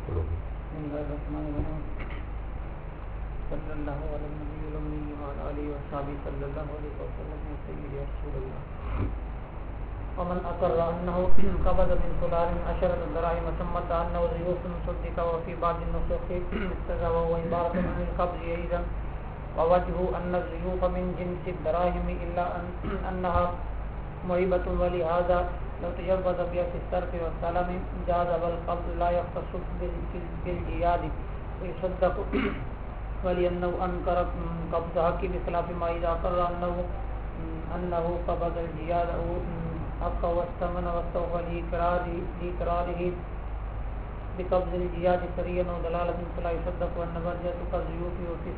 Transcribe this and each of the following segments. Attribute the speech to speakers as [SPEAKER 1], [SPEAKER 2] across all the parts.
[SPEAKER 1] بسم الله الرحمن الرحيم صلى الله على النبي الأمي وعلى آله وصحبه صلى الله عليه وسلم يا سيدي يا رسول الله. ومن أقر أنه قبض من فلان 10 دراهم ثم ادعى أنه زيوف صدق وفي بعض النسخ استزوى وعبارة عن القبض أيضا ووجه أن الزيوف من جنس الدراهم إلا أنها معيبة ولهذا لو تجوز بها في الصرف والسلام جاز والقبض لا يختص بالجياد ويصدق ولأنه أنكر قبض حق بخلاف ما إذا أقر أنه قبض الجياد أو حق والثمن واستوفى لإقراره بقبض الجياد سريا ودلالة فلا يصدق وأن برجة كالزيوف وفي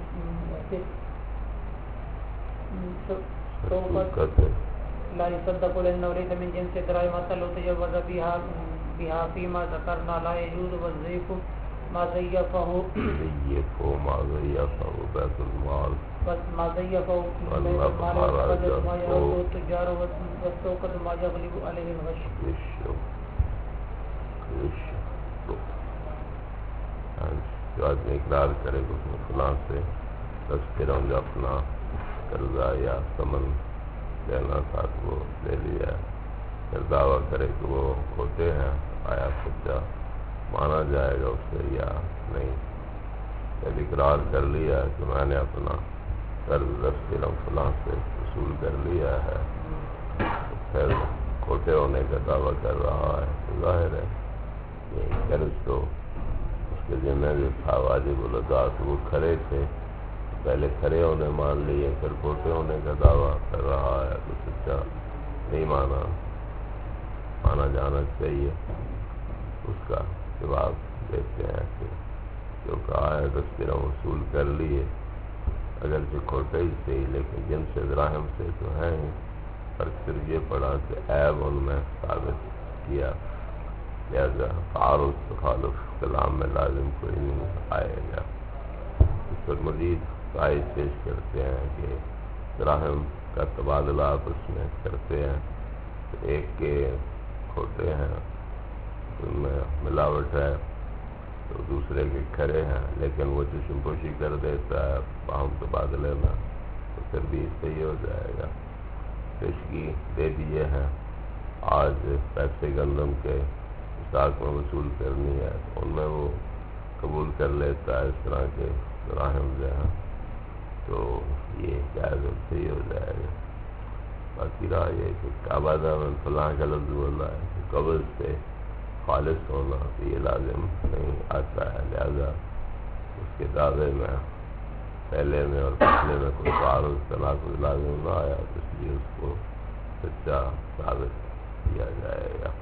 [SPEAKER 1] لا يصدق لأنه ليس من جنس الدراهم حتى لو تجوز بها فيما ذكرنا لا يجوز والزيف ما زيفه بيت المال ما زيفه بيت المال وقدر ما يرد التجار والسوقة ما يغلب عليه الغش.
[SPEAKER 2] جو آدمی اقرار کرے کہ اس نے فلاں سے 10 درہم جو اپنا قرضہ یا ثمن لینا تھا تو وہ لے لیا، پھر دعویٰ کرے کہ وہ کھوٹے ہیں، آیا سچا مانا جائے گا اسے یا نہیں؟ جب اقرار کر لیا کہ میں نے اپنا قرض 10 درہم فلاں سے وصول کر لیا ہے، تو پھر کھوٹے ہونے کا دعویٰ کر رہا ہے تو ظاہر ہے کہ قرض تو اس کے ذمہ جو تھا واجب الادا تو وہ کھڑے تھے، پہلے کھڑے ہونے مان لیے، پھر کھوٹے ہونے کا دعویٰ کر رہا ہے تو سچا نہیں مانا جانا چاہیے۔ اس کا جواب دیتے ہیں کہ جو کہا ہے 10 درہم وصول کر لیے، اگرچہ کھوٹے ہی سے ہی لیکن جن سے دراہم سے تو ہیں ہی، فرق صرف یہ پڑا کہ عیب ان میں ثابت کیا، لہذا تعارض تخالف کلام میں لازم کوئی نہیں آئے گا۔ اس پر مزید قائد پیش کرتے ہیں کہ دراہم کا تبادلہ آپس میں کرتے ہیں تو ایک کے کھوٹے ہیں، ان میں ملاوٹ ہے، تو دوسرے کے کھڑے ہیں لیکن وہ چشم پوشی کر دیتا ہے باہم تبادلے میں، تو پھر بھی صحیح ہو جائے گا۔ پیشگی دے دیے ہیں، آج پیسے گندم کے اسٹاک میں وصول کرنی ہے، ان میں وہ قبول کر لیتا ہے اس طرح کے دراہم جو ہیں، تو یہ جائز صحیح ہو جائے گا۔ باقی رہا یہ کہ قبض میں فلاں کا لفظ بولا ہے کہ قبض سے خالص ہونا تو یہ لازم نہیں آتا ہے، لہذا اس کے دعوے میں پہلے میں اور پچھلے میں کوئی تعارض تناقض لازم نہ آیا، تو اس لیے اس کو سچا ثابت کیا جائے گا۔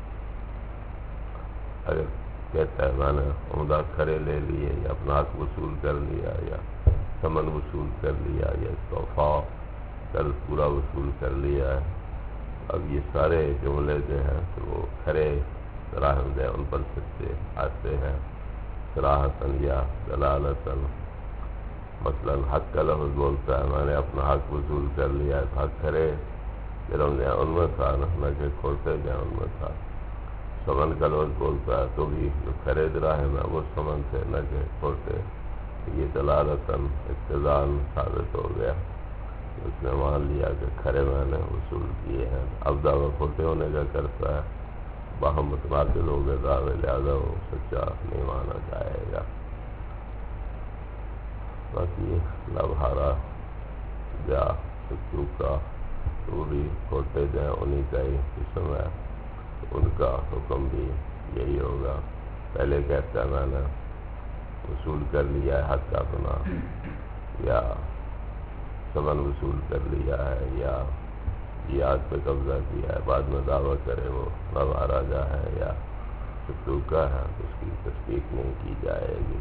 [SPEAKER 2] اگر کہتا ہے میں نے عمدہ کھڑے لے لیے یا اپنا حق وصول کر لیا یا ثمن وصول کر لیا یا تحفہ قرض پورا وصول کر لیا ہے، اب یہ سارے جملے جو ہیں تو وہ کھڑے دراہم جو ان پر سچے آتے ہیں صراحتاً یا دلالتاً۔ مثلا حق کا لفظ بولتا ہے میں نے اپنا حق وصول کر لیا ہے، حق کھڑے درہم جو ان میں تھا نہ کہ کھوٹے جو ان میں تھا۔ ثمن کا لفظ بولتا ہے تو بھی جو کھڑے دراہم ہے وہ ثمن تھے نہ کہ کھوٹے، یہ دلالتاً اقتضاً ثابت ہو گیا، اس نے مان لیا کہ کھڑے میں نے وصول کیے ہیں۔ اب دعویٰ کھوٹے ہونے کا کرتا ہے، باہم متبادل ہو گئے دعوے، لہٰذا وہ سچا نہیں مانا جائے گا۔ باقی لبھارا یا ستو کا تو بھی کھوٹے جو ہیں انہی کا ہی قسم ہے، ان کا حکم بھی یہی ہوگا۔ پہلے کہتا ہے میں نے وصول کر لیا ہے حق کا اپنا، یا ثمن وصول کر لیا ہے یا یاد پہ قبضہ کیا ہے، بعد میں دعویٰ کرے وہ راجا ہے یا ستوکا ہے، اس کی تصدیق نہیں کی جائے گی۔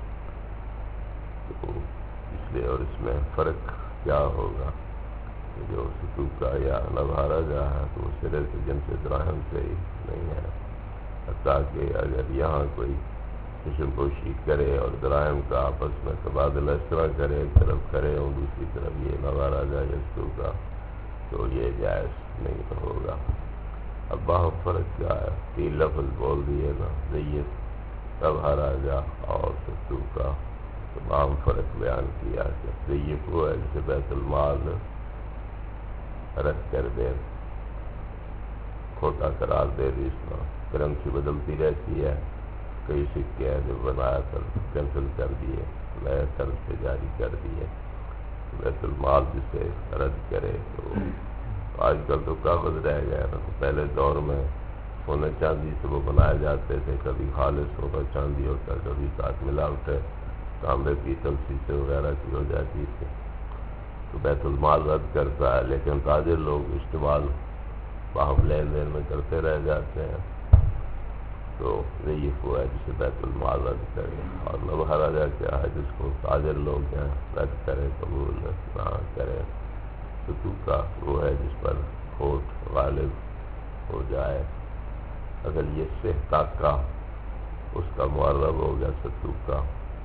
[SPEAKER 2] تو اس لیے اور اس میں فرق کیا ہوگا کہ جو ستوکا یا لبھارا جا ہے تو وہ سرے سے جن سے دراہم سے ہی نہیں ہے، حتیٰ کہ اگر یہاں کوئی چشم پوشی کرے اور دراہم کا آپس میں تبادلہ اس طرح کرے، ایک طرف کھڑے ہوں دوسری طرف یہ لبھارا جا یا ستوکا، تو یہ جائز نہیں ہوگا۔ اب باہم فرق کیا ہے؟ 3 لفظ بول دیے نا، زیت نبہ راجہ اور ستو کا تمام فرق بیان کیا کہ ضعیف وہ ہے جسے بیت المال رکھ کر دے، کھوٹا قرار دے دی، اس میں کرنسی بدلتی رہتی ہے، کئی سکے ہیں جو بنایا کر کینسل کر دیے، نئے طرز سے جاری کر دیے، بیت المال جسے رد کرے تو آج کل تو کاغذ رہ گیا نا، تو پہلے دور میں سونے چاندی سے وہ بنائے جاتے تھے، کبھی خالص ہوتا چاندی ہوتا، کبھی ساتھ ملاوٹیں تانبے پیتل شیشے وغیرہ کی ہو جاتی تھی، تو بیت المال رد کرتا ہے، لیکن تاجر لوگ استعمال باہم لین دین میں کرتے رہ جاتے ہیں، تو ضعیف وہ ہے جسے بیت المال رد کرے، اور نبہ راجہ کیا ہے جس کو تاجر لوگ ہیں رد کرے، قبول نہ کرے، ستو کا وہ ہے جس پر کھوٹ غالب ہو جائے، اگر یہ صحت کا اس کا معرب ہو گیا ستو کا،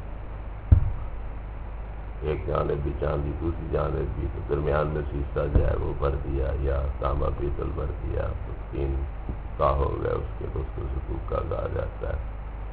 [SPEAKER 2] ایک جانب بھی چاندی دوسری جانب بھی، تو درمیان میں شیشہ جو ہے وہ بھر دیا یا تانبا پیتل بھر دیا، تو تین کا ہو گیا اس کے، تو اس کو ستو کا کہا جاتا ہے۔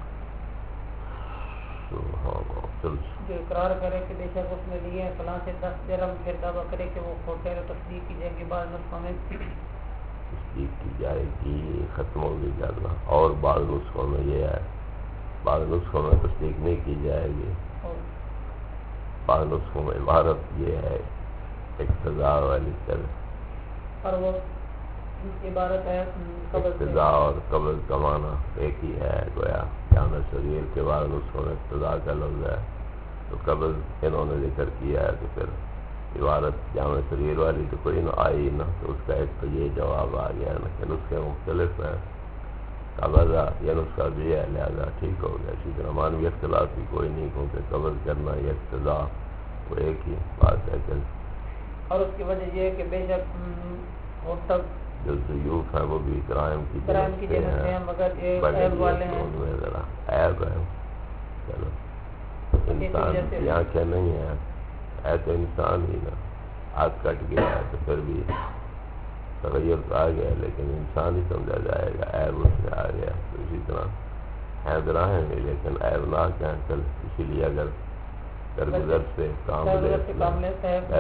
[SPEAKER 2] تو ہاں چل
[SPEAKER 1] جو اقرار کرے کہ بے شک اس نے لیے ہیں فلاں سے 10 درہم، پھر دعویٰ کرے کہ وہ کھوٹے ہیں، تصدیق کی جائے گی بعض نسخوں میں
[SPEAKER 2] تصدیق کی جائے گی، ختم ہوگی جانا، اور بعض نسخوں میں یہ ہے، بعض نسخوں میں تصدیق نہیں کی جائے گی، بعض نسخوں میں عبارت یہ ہے اقتضاء والی طرح،
[SPEAKER 1] اور وہ عبارت ہے قبض سے،
[SPEAKER 2] اقتضاء اور قبض کا معنی ایک ہی ہے، گویا جامع صغیر کے بعض نسخوں میں اقتضاء کا لفظ ہے، تو قبض انہوں نے ذکر کیا ہے، تو پھر عبارت جامع صغیر والی تو کوئی نہ آئی نا، تو اس کا ایک تو یہ جواب آ گیا نا کہ نسخے مختلف ہیں، قبض یہ نسخہ بھی ہے لہذا ٹھیک ہو گیا، اسی طرح معنوی اختلاف بھی کوئی نہیں، کیونکہ قبض کرنا یا اقتضاء وہ ایک ہی بات ہے، کہ
[SPEAKER 1] اور اس کی وجہ یہ ہے کہ بے شک وہ سب
[SPEAKER 2] جو ضیوف ہیں وہ بھی کرائم کی
[SPEAKER 1] جنس سے ہیں، مگر یہ عیب والے ہیں،
[SPEAKER 2] ان میں ذرا عیب ہے، چلو انسان کی آنکھیں نہیں ہیں، ہے تو انسان ہی نا، ہاتھ کٹ گیا ہے تو پھر بھی تغیر تو آ گیا، لیکن انسان ہی سمجھا جائے گا، عیب اس میں آ گیا، تو اسی طرح عیب نہ ہے لیکن عیب نہ کہیں، چل اسی لیے اگر درگزر سے کام لیتے ہیں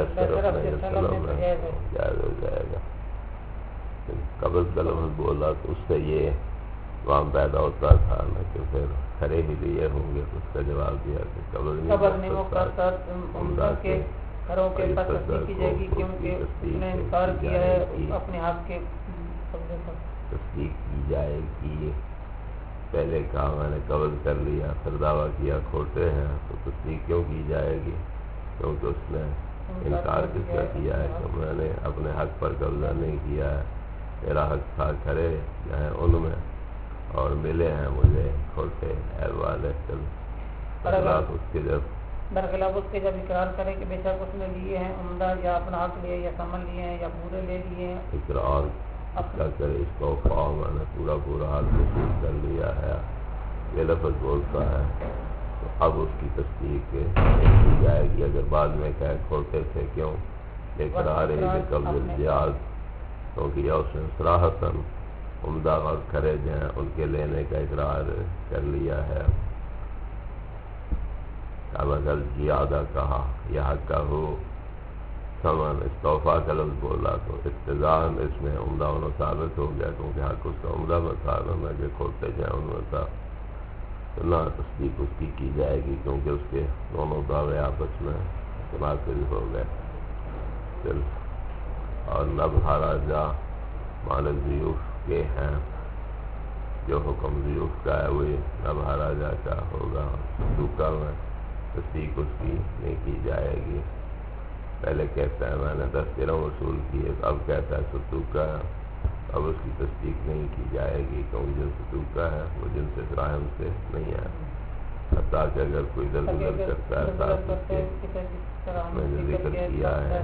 [SPEAKER 2] جائز ہو جائے گا، قبض کا لفظ بولا تو اس سے یہ وہاں پیدا ہوتا تھا نا کہ پھر کھڑے ہی لیے ہوں گے، تو اس کا جواب دیا کہ قبض نہیں ہوتا،
[SPEAKER 1] عمدہ کے گھروں کے پاس تصدیق کی جائے گی، کیونکہ اس نے انکار کیا ہے اپنے حق کے قبضے پر،
[SPEAKER 2] تصدیق کی جائے گی، پہلے کہا میں نے قبض کر لیا، پھر دعویٰ کیا کھوٹے ہیں، تو تصدیق کیوں کی جائے گی؟ کیونکہ اس نے انکار کس کا کیا ہے کہ میں نے اپنے حق پر قبضہ نہیں کیا ہے، میرا حق تھا کھڑے جائیں ان میں، اور ملے ہیں مجھے کھوٹے عیب والے، برخلاف اس کے جب
[SPEAKER 1] اقرار کرے کہ بے شک اس نے لیے ہیں عمدہ، یا اپنا حق لیے یا سمن لیے ہیں یا پورے لے لیے ہیں،
[SPEAKER 2] اقرار کا کرے اس کو خواہ میں نے پورا حال محسوس کر لیا ہے، یہ لفظ بولتا ہے، تو اب اس کی تصدیق کی جائے گی، اگر بعد میں کہے کھوٹے تھے کیوں، اقرار ہے قبض الجیاز، کیونکہ یہ اس نے صراحتاً عمدہ اور کھڑے جائیں ان کے لینے کا اقرار کر لیا ہے، اب اگر زیادہ کہا یا حق کا ہو سمن استوفا کا لفظ بولا تو اقتضاءً اس میں عمدہ ہونا ثابت ہو گیا، کیونکہ حق اس کا عمدہ بتا رہا کہ کھولتے جائیں ان میں تھا، تو نہ تصدیق اس کی جائے گی، کیونکہ اس کے دونوں دعوے آپس میں مناسب ہو گئے، چل اور نبہ راجہ مال ضیوف کے ہیں، جو حکم ضیوف کا ہے وہی نبہ راجہ کا ہوگا، ستوکا میں تصدیق اس کی نہیں کی جائے گی، پہلے کہتا ہے میں نے 10 درہم وصول کیے، اب کہتا ہے ستوکا ہے، اب اس کی تصدیق نہیں کی جائے گی، کیونکہ جو ستوکا ہے وہ جن سے دراہم سے نہیں ہے، حتیٰ کہ اگر کوئی درگزر کرتا ہے صاحب اس کے میں نے ذکر کیا ہے،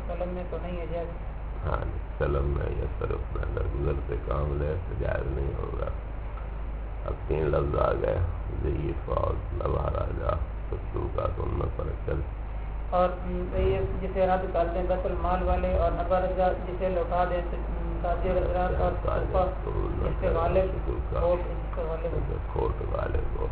[SPEAKER 2] ہاں سلم میں یا صرف میں درگزر سے کام لے تو جائز نہیں ہوگا، اب 3 لفظ آ گئے، ضعیف اور نبہ راجہ ستوکا، تو ان میں فرق کر،
[SPEAKER 1] اور جسے رد کر دیں بیت المال والے، اور نبہ راجہ جسے لوٹا دیں تاجر حضرات، اور جس سے غالب ہو
[SPEAKER 2] کھوٹ غالب ہو.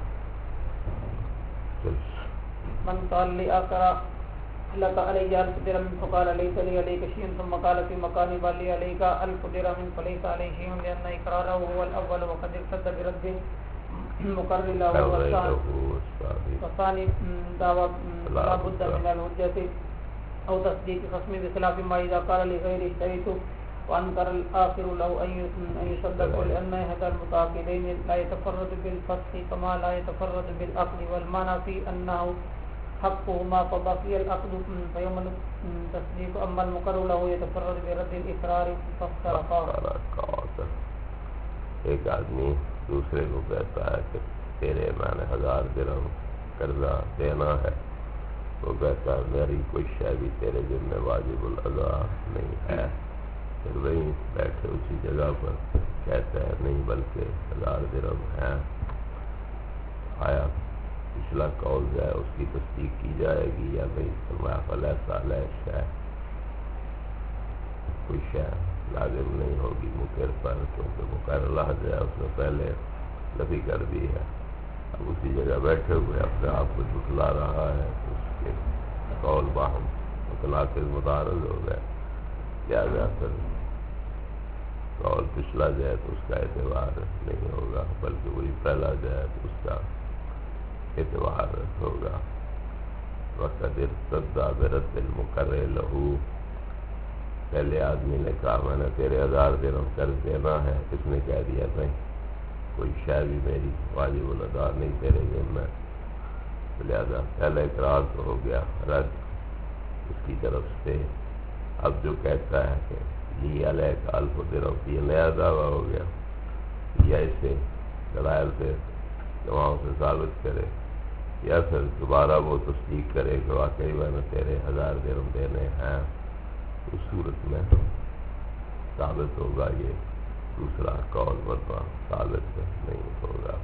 [SPEAKER 1] من قال لي آخر لك علي 1000 درهم فقال ليس لي عليك شيء ثم قال في مكان بالي عليك 1000 درهم فليس عليه شيء لأن إقراره هو الأول وقد ارتد برد مقرر له والثاني دعوى لا بد من الحجة أو تصديق خصمه بخلاف ما إذا قال لغيره اشتريت وأنكر الآخر له أن يصدق لأن هذا المتعاقدين لا يتفرد بالفسخ كما لا يتفرد بالعقد والمعنى في أنه حقهما فبقي العقد فيوم التصديق أما المقرر له يتفرد برد الإقرار فافترقا.
[SPEAKER 2] ایک آدمی دوسرے کو کہتا ہے کہ تیرے میں نے 1000 درہم قرضہ دینا ہے. وہ کہتا ہے میری کوئی شے بھی تیرے ذمہ واجب الادا نہیں ہے. پھر وہیں بیٹھے اسی جگہ پر کہتا ہے نہیں بلکہ 1000 درہم ہے. آیا پچھلا قول جو ہے اس کی تصدیق کی جائے گی یا نہیں؟ فرمایا فلیسا علیہ شے، کوئی شے لازم نہیں ہوگی مقر پر، کیونکہ مقر لحظ ہے اس نے پہلے نفی کر دی ہے. اب اسی جگہ بیٹھے ہوئے اپنے آپ کو جھٹلا رہا ہے، اس کے قول باہم متناقض متعارض ہو گئے. لہٰذا پھر قول پچھلا جائے تو اس کا اعتبار نہیں ہوگا، بلکہ وہی پہلا جائے تو اس کا اعتبار ہوگا. وقت ارتد برد المقرر لہو، پہلے آدمی نے کہا میں نے تیرے 1000 درہم قرض دینا ہے، اس نے کہہ دیا نہیں کوئی شے بھی میری واجب الادا نہیں تیرے ذمہ. لہذا پہلا اقرار تو ہو گیا رد اس کی طرف سے. اب جو کہتا ہے کہ یہ علیہ کا 1000 درہم یہ نیا دعویٰ ہو گیا، یا اسے دلائل سے گواہوں سے ثابت کرے یا پھر دوبارہ وہ تصدیق کرے کہ واقعی میں نے تیرے 1000 درہم دینے ہیں. اس صورت میں ثابت ہوگا یہ دوسرا قول، ورنہ ثابت نہیں ہوگا.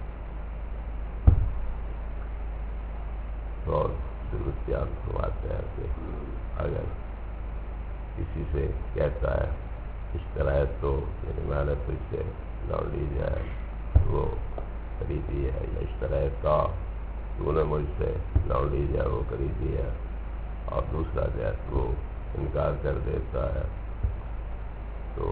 [SPEAKER 2] اور ضرورت بیان فرماتے ہیں کہ اگر کسی سے کہتا ہے اشترائط تو یعنی میں نے تجھ سے لوٹ لی جائے وہ خریدی ہے، یا اشترائط کا تو نے مجھ سے لوٹ لی جائے وہ خریدی ہے، اور دوسرا جو ہے وہ انکار کر دیتا ہے تو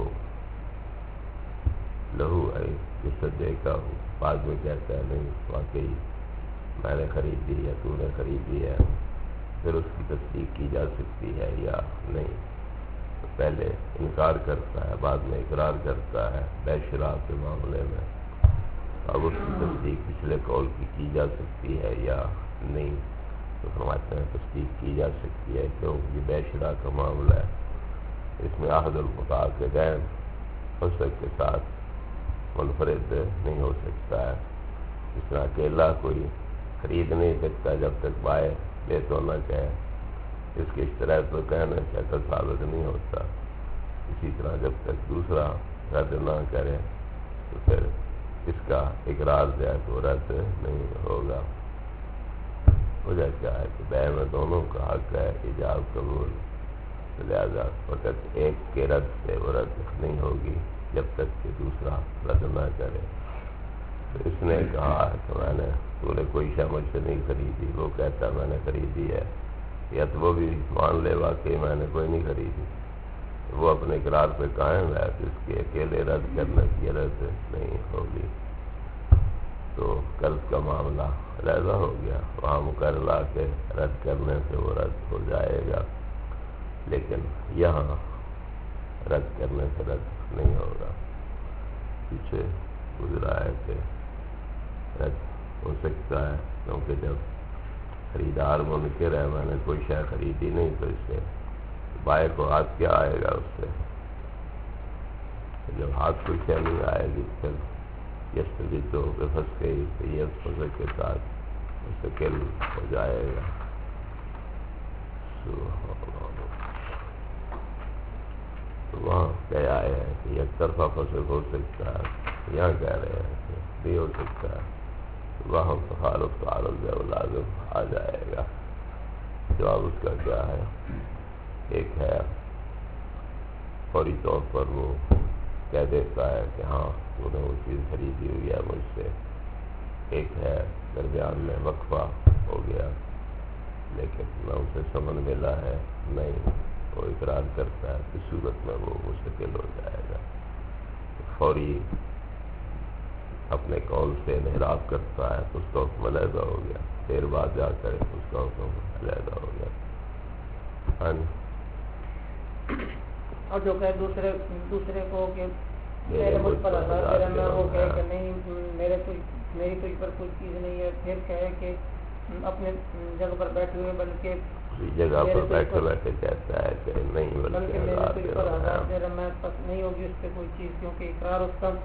[SPEAKER 2] لہو جس سے دیکھا ہوں بعد میں کہتا ہے نہیں واقعی میں نے خریدی یا تو نے خریدی ہے، پھر اس کی تصدیق کی جا سکتی ہے یا نہیں. تو پہلے انکار کرتا ہے بعد میں اقرار کرتا ہے بے شراء کے معاملے میں، اب اس کی تصدیق پچھلے قول کی جا سکتی ہے یا نہیں؟ تو فرماتے ہیں تصدیق کی جا سکتی ہے کیونکہ یہ بے شراء کا معاملہ ہے. اس میں عہد المتعاقدین فسق کے ساتھ منفرد نہیں ہو سکتا ہے. اس طرح اکیلا کوئی خرید نہیں سکتا جب تک بائے لے تو نہ کہے، اس کے اشتراط تو کہنے سے عقل ثابت نہیں ہوتا. اسی طرح جب تک دوسرا رد نہ کرے تو پھر اس کا اقرار جو ہے تو رد نہیں ہوگا. وجہ کیا ہے کہ بیع میں دونوں کا حق ہے ایجاب قبول، لہذا فقط ایک کے رد سے وہ رد نہیں ہوگی جب تک کہ دوسرا رد نہ کرے. تو اس نے کہا کہ میں نے تو نے کوئی شے مجھ سے نہیں خریدی، وہ کہتا میں نے خریدی ہے، یا تو وہ بھی مان لے واقعی میں نے کوئی نہیں خریدی، وہ اپنے اقرار پہ قائم ہے تو اس کے اکیلے رد کرنے کی رد نہیں ہوگی. تو قرض کا معاملہ علیحدہ ہو گیا، وہاں مقررہ کے رد کرنے سے وہ رد ہو جائے گا، لیکن یہاں رد کرنے سے رد نہیں ہوگا. پیچھے گزرا ہے کہ رد ہو سکتا ہے کیونکہ جب خریدار منکر ہے میں نے کوئی شے خریدی نہیں تو اس سے بائے کو ہاتھ کیا آئے گا اس سے؟ جب ہاتھ کوئی شے نہیں آئے گی پھر یستوی تو بے پھنس گئی تو یہ فسق کے ساتھ مستقل ہو جائے گا. تو وہاں کہہ آئے ہیں کہ یک طرفہ فسق ہو سکتا ہے، یہاں کہہ رہے ہیں کہ بھی ہو سکتا ہے. وہاں تخالف تعارض ہے وہ لازم آ جائے گا. جواب اس کا کیا ہے؟ ایک ہے فوری طور پر وہ کہہ دیتا ہے کہ ہاں تو نے وہ چیز خریدی ہوئی ہے مجھ سے، ایک ہے درمیان میں وقفہ ہو گیا لیکن نہ اسے سمن ملا ہے نہیں وہ اقرار کرتا ہے، اس صورت میں وہ مستقل ہو جائے گا، فوری اپنے قول سے انحراف کرتا ہے تو اس کا حکم علیحدہ ہو گیا، دیر بعد جا کر اس کا حکم علیحدہ ہو گیا۔ ہاں
[SPEAKER 1] اور جو کہ دوسرے کو کہ میرے مجھ پر آزاد ہے، میں وہ کہے کہ نہیں میری تجھ پر کوئی چیز نہیں ہے، پھر کہے کہ اپنے جگہ پر بیٹھے ہوئے بلکہ
[SPEAKER 2] جگہ پر بیٹھے بیٹھے کہتا ہے کہ نہیں
[SPEAKER 1] بلکہ میرے تجھ پر آزاد دے رہا، میں پس نہیں ہوگی اس پہ کوئی چیز، کیونکہ اقرار اس کا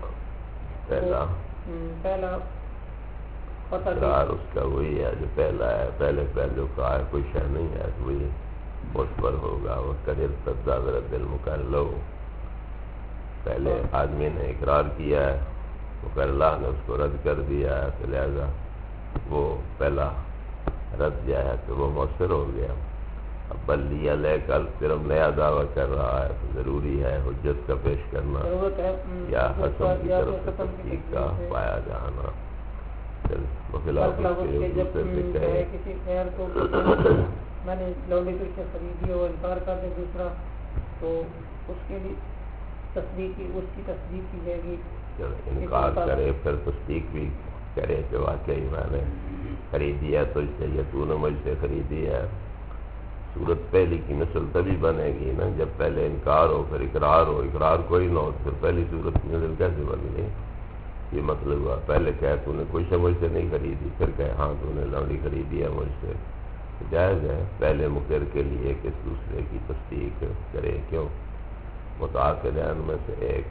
[SPEAKER 1] پہلا
[SPEAKER 2] اقرار اس کا وہی ہے جو پہلا ہے، پہلے جو کہا ہے کوئی شے نہیں ہے وہی اس پر ہوگا، وہ قدر تدابر دل مکلو، پہلے آدمی نے اقرار کیا ہے مکلہ نے اس کو رد کر دیا ہے تو لہذا وہ پہلا رد جو ہے تو وہ مؤثر ہو گیا، اب بلیا لے کر صرف نیا دعویٰ کر رہا ہے تو ضروری ہے حجت کا پیش کرنا یا حسن کی طرف سے تصدیق کا پایا جانا، بخلاف اس کے دوسرے سے کہے
[SPEAKER 1] کسی خیر کو میں نے لوڈی تو اسے خریدی اور انکار کر دے دوسرا تو اس کے بھی اس کی تصدیق کی جائے گی،
[SPEAKER 2] انکار کرے پھر تصدیق بھی کرے کہ واقعی میں نے خریدی ہے تو اس سے یہ تو نے مجھ سے خریدی ہے، صورت پہلی کی نسل تبھی بنے گی نا جب پہلے انکار ہو پھر اقرار ہو، اقرار کوئی نہ ہو پھر پہلی صورت کی نسل کیسے بن گئی؟ یہ مطلب ہوا پہلے کہے تو نے کوئی شے مجھ سے نہیں خریدی، پھر کہے ہاں تو نے لوڈی خریدی ہے مجھ سے، جائز ہے پہلے مقر کے لیے کہ دوسرے کی تصدیق کرے، کیوں متعاقدین میں سے ایک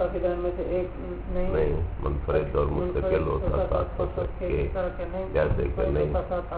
[SPEAKER 2] نہیں منفرد اور مستقل ہوتا ساتھ ہو سکے، جیسے کہ نہیں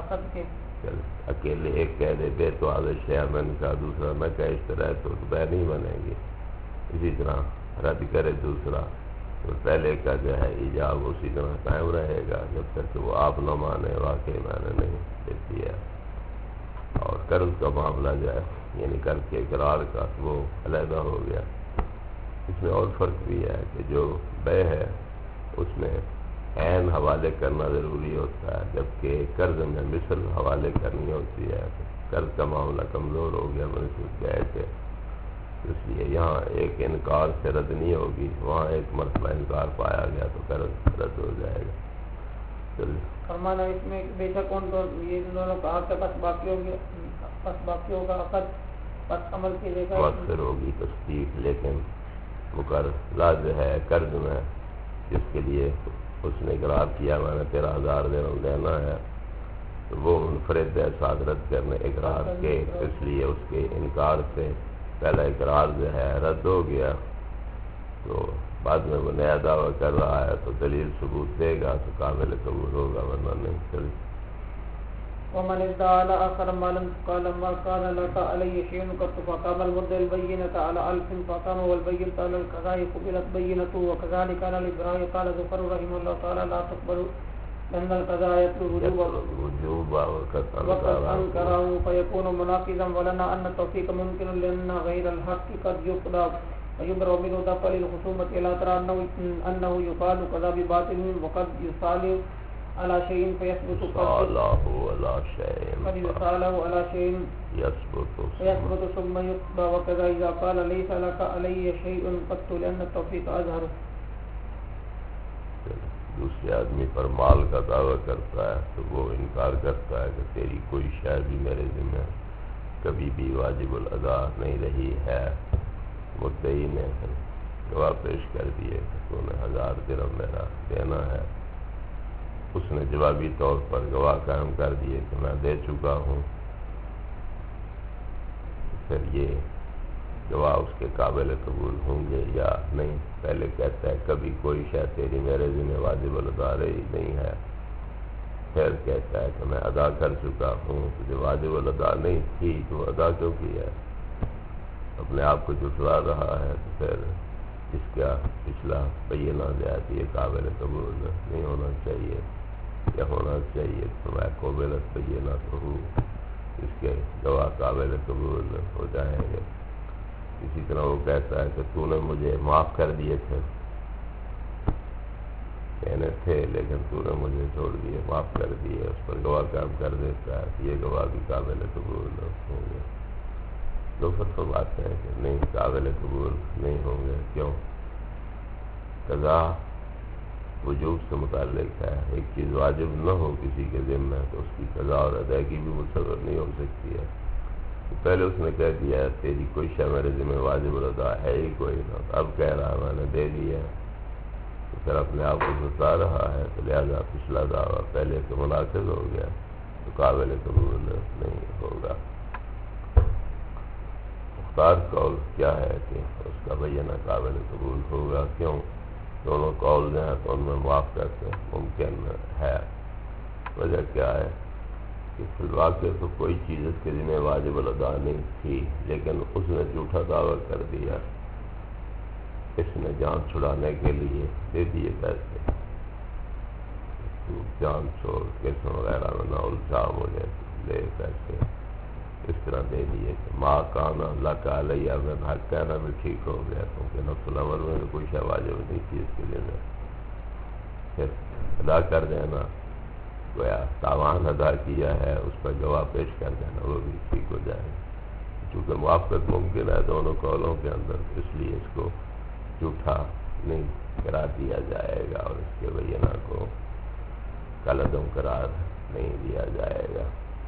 [SPEAKER 2] اکیلے ایک کہہ دے بے تو آدش ہے میں نے کہا دوسرا میں کہہ اس طرح تو بے نہیں بنے گی، اسی طرح رد کرے دوسرا تو پہلے کا جو ہے ایجاب اسی طرح قائم رہے گا جب تک کہ وہ آپ نہ مانے واقعی میں نے نہیں دیتی ہے، اور قرض کا معاملہ جو ہے یعنی کر کے اقرار کا وہ علیحدہ ہو گیا۔ اس میں اور فرق بھی ہے کہ جو بے ہے اس میں عین حوالے کرنا ضروری ہوتا ہے جبکہ قرض میں مثل حوالے کرنی ہوتی ہے، قرض کا معاملہ کمزور ہو گیا محسوس گئے تھے، اس لیے یہاں ایک انکار سے رد نہیں ہوگی، وہاں ایک مرتبہ انکار پایا گیا تو قرض رد ہو جائے گا۔
[SPEAKER 1] فرمانا اس میں بے شک ان یہ دونوں کہا کہ بس باقی ہوگا عقد بس عمل کی جگہ
[SPEAKER 2] مؤثر ہوگی تصدیق، لیکن مقرر جو ہے قرض میں جس کے لیے اس نے اقرار کیا میں نے 13,000 دینا ہے تو وہ منفرد ہے ساتھ رد کرنے اقرار کے، اس لیے اس کے انکار سے پہلا اقرار جو ہے رد ہو گیا، تو بعد میں وہ نیا دعویٰ کر رہا ہے تو دلیل ثبوت دے گا تو قابل قبول ہوگا ورنہ نہیں چلی۔
[SPEAKER 1] ومن ادعى على آخر ما لم قال ما كان لك عليه شيء قد فقام المدعي البينة على ألف فقام والبينة على القضاء قبلت بينته وكذلك على الإبراء قال ظفر رحمه الله تعالى لا تقبل لأن القضاء يطلب وجوبا وقد أنكره فيكون مناقضا، ولنا أن التوفيق ممكن لأن غير الحق قد يقضى ويبرأ منه دفع للخصومة لا ترى أنه يقال قضى بباطل وقد يصالح على شيء فيثبت
[SPEAKER 2] صالح على شيء
[SPEAKER 1] قد يصالح على شيء يثبت ثم يقضى، وكذا إذا قال ليس لك علي شيء قط لأن التوفيق أظهر۔
[SPEAKER 2] دوسرے آدمی پر مال کا دعویٰ کرتا ہے تو وہ انکار کرتا ہے کہ تیری کوئی شے بھی میرے ذمہ کبھی بھی واجب الادا نہیں رہی ہے، مدعی نے گواہ پیش کر دیے کہ تو نے 1000 درہم میرا دینا ہے، اس نے جوابی طور پر گواہ قائم کر دیے کہ میں دے چکا ہوں، پھر یہ گواہ اس کے قابل قبول ہوں گے یا نہیں؟ پہلے کہتا ہے کبھی کوئی شے تیری میرے ذمہ واجب الادا رہی نہیں ہے، پھر کہتا ہے کہ میں ادا کر چکا ہوں، تو جو واجب الادا نہیں تھی تو ادا کیوں کی ہے؟ اپنے آپ کو جھٹلا رہا ہے تو پھر اس کا پچھلا بینہ جائے یہ قابل قبول نہیں ہونا چاہیے، یا ہونا چاہیے تو میں قابلت بینہ تو ہوں، اس کے گواہ قابل قبول ہو جائیں گے۔ اسی طرح وہ کہتا ہے کہ تو نے مجھے معاف کر دیے تھے کہنے تھے لیکن تو نے مجھے چھوڑ دیے، معاف کر دیے، اس پر گواہ کام کر دیتا ہے کہ یہ گواہ بھی قابل قبول ہوں گے۔ لوگ فرماتے ہیں کہ نہیں، قابل قبول نہیں ہوں گے۔ کیوں؟ قضا وجوب سے متعلق ہے، ایک چیز واجب نہ ہو کسی کے ذمہ تو اس کی قضا اور ادائیگی بھی متصور نہیں ہو سکتی ہے۔ پہلے اس نے کہہ دیا ہے تیری کوئی شے میرے ذمہ واجب الادا ہے ہی کوئی نہ، اب کہہ رہا میں نے دے دیا تو پھر اپنے آپ کو بتا رہا ہے، تو لہٰذا پچھلا دعویٰ پہلے سے منعقد ہو گیا تو قابل قبول نہیں ہوگا۔ مختار قول کیا ہے کہ اس کا بینہ قابل قبول ہوگا۔ کیوں؟ دونوں قول جو ہیں تو ان میں موافقت ممکن ہے۔ وجہ کیا ہے کہ فی الواقع تو کوئی چیز اس کے ذمہ واجب الادا نہیں تھی، لیکن اس نے جھوٹا دعویٰ کر دیا، اس نے جان چھڑانے کے لیے دے دیے پیسے، تو جان چھوڑ قسم وغیرہ میں نہ الجھا، مجھے لے پیسے، اس طرح دے دیے کہ ماں کانا اللہ کا علیہ میں حق کہنا بھی ٹھیک ہو گیا، کیونکہ نفس الامر میں کوئی شے واجب نہیں تھی اس کے لیے، پھر ادا کر دینا، گویا تاوان ادا کیا ہے اس پر گواہ پیش کر دینا، وہ بھی ٹھیک ہو جائے گا۔ چونکہ موافقت ممکن ہے دونوں قولوں کے اندر، اس لیے اس کو جھوٹا نہیں قرار دیا جائے گا اور اس کے بینہ کو کالعدم قرار نہیں دیا جائے گا۔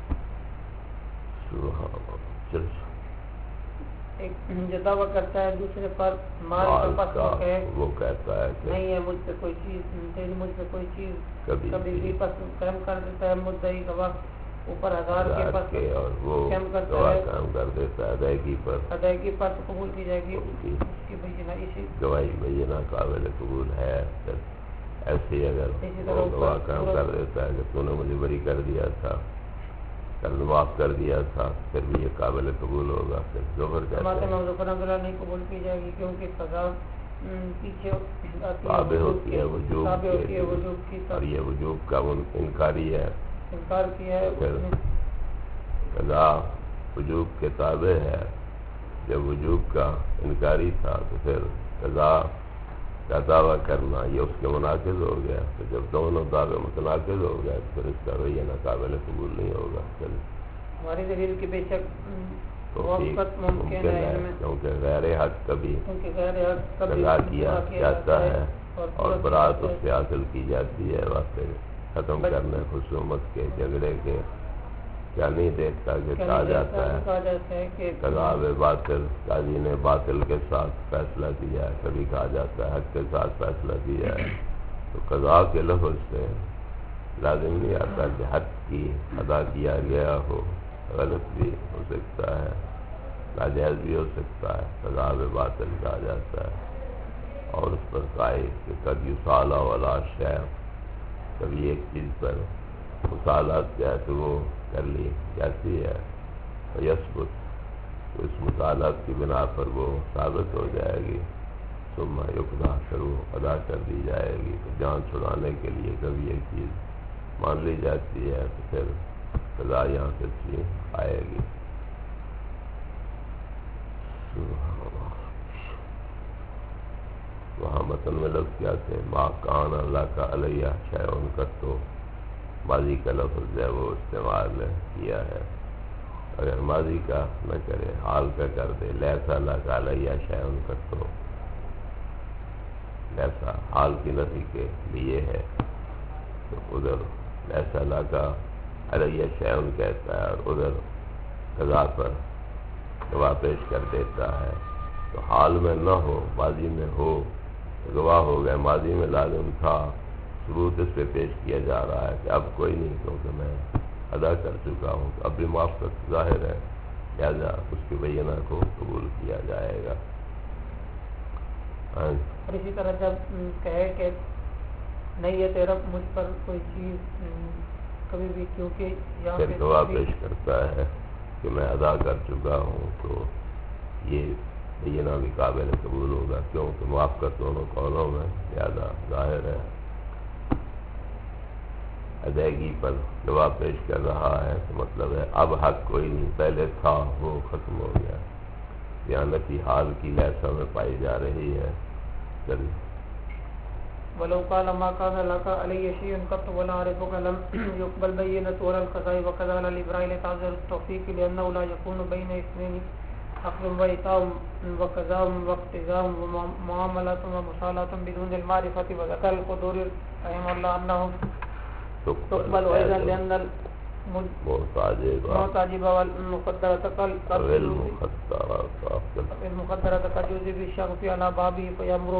[SPEAKER 1] ایک جو دعویٰ کرتا ہے دوسرے پر مال کا پس ہے،
[SPEAKER 2] وہ کہتا ہے کہ
[SPEAKER 1] نہیں ہے مجھ سے کوئی چیز، مجھ سے کوئی چیز کبھی بھی پس قائم کر دیتا ہے، مدعی گواہ اوپر 1000 کے پس
[SPEAKER 2] اور وہ گواہ قائم کر دیتا ہے ادائیگی پر
[SPEAKER 1] تو قبول کی جائے گی اس کی بینہ، اسی
[SPEAKER 2] گواہی بینہ قابل قبول ہے۔ ایسے ہی اگر وہ گواہ قائم کر دیتا ہے کہ تو نے مجھے بری کر دیا تھا، قرض معاف کر دیا تھا، پھر بھی یہ قابل قبول ہوگا۔ پھر ظفر کہتے ہیں
[SPEAKER 1] نہیں قبول کی جائے گی کیونکہ قضا پیچھے
[SPEAKER 2] تابع ہوتی ہے وجوب کی، اور یہ وجوب کا انکاری ہے،
[SPEAKER 1] انکار کیا ہے۔
[SPEAKER 2] پھر قضا وجوب کے تابع ہے، جب وجوب کا انکاری تھا تو پھر قضا کا دعویٰ کرنا یہ اس کے منعقد ہو گیا، تو جب دونوں دعوے متناقض ہو گئے پھر اس کا بینہ قابل قبول نہیں ہوگا۔
[SPEAKER 1] ہماری دلیل کی بے شک موافقت ممکن ہے،
[SPEAKER 2] کیونکہ غیر حق کبھی قضا کیا جاتا ہے اور برات اس سے حاصل کی جاتی ہے، واسطے ختم کرنے خصومت کے جھگڑے کے کیا نہیں دیکھتا کہ کہا جاتا ہے کہ قضا باطل، قاضی نے باطل کے ساتھ فیصلہ کیا ہے، کبھی کہا جاتا ہے حق کے ساتھ فیصلہ کیا ہے، تو قضا کے لفظ سے لازم نہیں آتا کہ حق کی ادا کیا گیا ہو، غلط بھی ہو سکتا ہے، ناجائز بھی ہو سکتا ہے، قضا باطل کہا جاتا ہے۔ اور اس پر قائد کہ قد یصال ولا شیء، کبھی ایک چیز پر مصالحت کیا تو وہ کر لی جاتی ہے، یثبت تو اس مصالحت کی بنا پر وہ ثابت ہو جائے گی، ثم یقضی پھر وہ ادا کر دی جائے گی۔ تو جان چھڑانے کے لیے کبھی ایک چیز مان لی جاتی ہے تو پھر قضا یہاں سے چیز آئے گی۔ وہاں متن میں لفظ کیا تھے؟ ما کان اللہ کا علیہ شیء قط، ماضی کا لفظ ہے وہ استعمال کیا ہے، اگر ماضی کا نہ کرے حال کا کر دے، لیس اللہ کا علیہ شیء قط، لیسا حال کی نفی کے لیے ہے، تو ادھر لیس اللہ کا علیہ شیء کہتا ہے اور ادھر قضا پر گواہ پیش کر دیتا ہے، تو حال میں نہ ہو ماضی میں ہو تو گواہ ہو گئے، ماضی میں لازم تھا، ثبوت اس پہ پیش کیا جا رہا ہے کہ اب کوئی نہیں کیونکہ میں ادا کر چکا ہوں، اب بھی موافقت ظاہر ہے، لہذا اس کے بینہ کو قبول کیا جائے گا۔
[SPEAKER 1] اور اسی طرح جب کہے کہ نہیں ہے تیرا مجھ پر کوئی چیز کبھی بھی، کیونکہ یہاں پہ
[SPEAKER 2] گواہ پیش کرتا ہے کہ میں ادا کر چکا ہوں، تو یہ بینہ بھی قابل قبول ہوگا، کیونکہ موافقت دونوں قولوں میں زیادہ ظاہر ہے۔ ادائیگی پر گواہ پیش کر رہا ہے تو مطلب ہے اب حق کوئی نہیں، پہلے تھا وہ ختم ہو گیا، دیانتی حال کی لیسا میں پائی جا رہی ہے۔
[SPEAKER 1] ولو قال ما كان لك علي شيء قط ولا عرفك لم يقبل بينة ولا القضاء وكذا على الإبراهيم تعذر التوفيق لأنه لا يكون بين اثنين أخذ وإيتاء وكذا واقتزام ومعاملات ومصالحات بدون المعرفة. وذكر القدور رحمه الله أنه تقبل أيضا لأن المعتجب والمقدرة كجوز بالشغف على بابه فيمر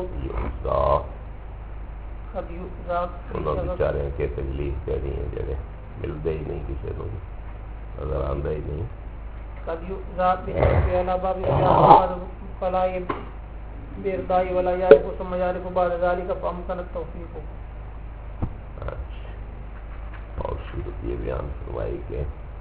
[SPEAKER 1] قد يؤذى
[SPEAKER 2] بیچارے کے تکلیف دینی ہے جڑے ملتے ہی نہیں کسی کو نظر آتا ہی نہیں
[SPEAKER 1] قد يؤذى بالشغف على بابه فيمر فلا بإرضاء ولا يعرف ثم يعرف بعد ذلك فأمكن التوفيق.
[SPEAKER 2] اور صورت یہ بیان فرمائی کہ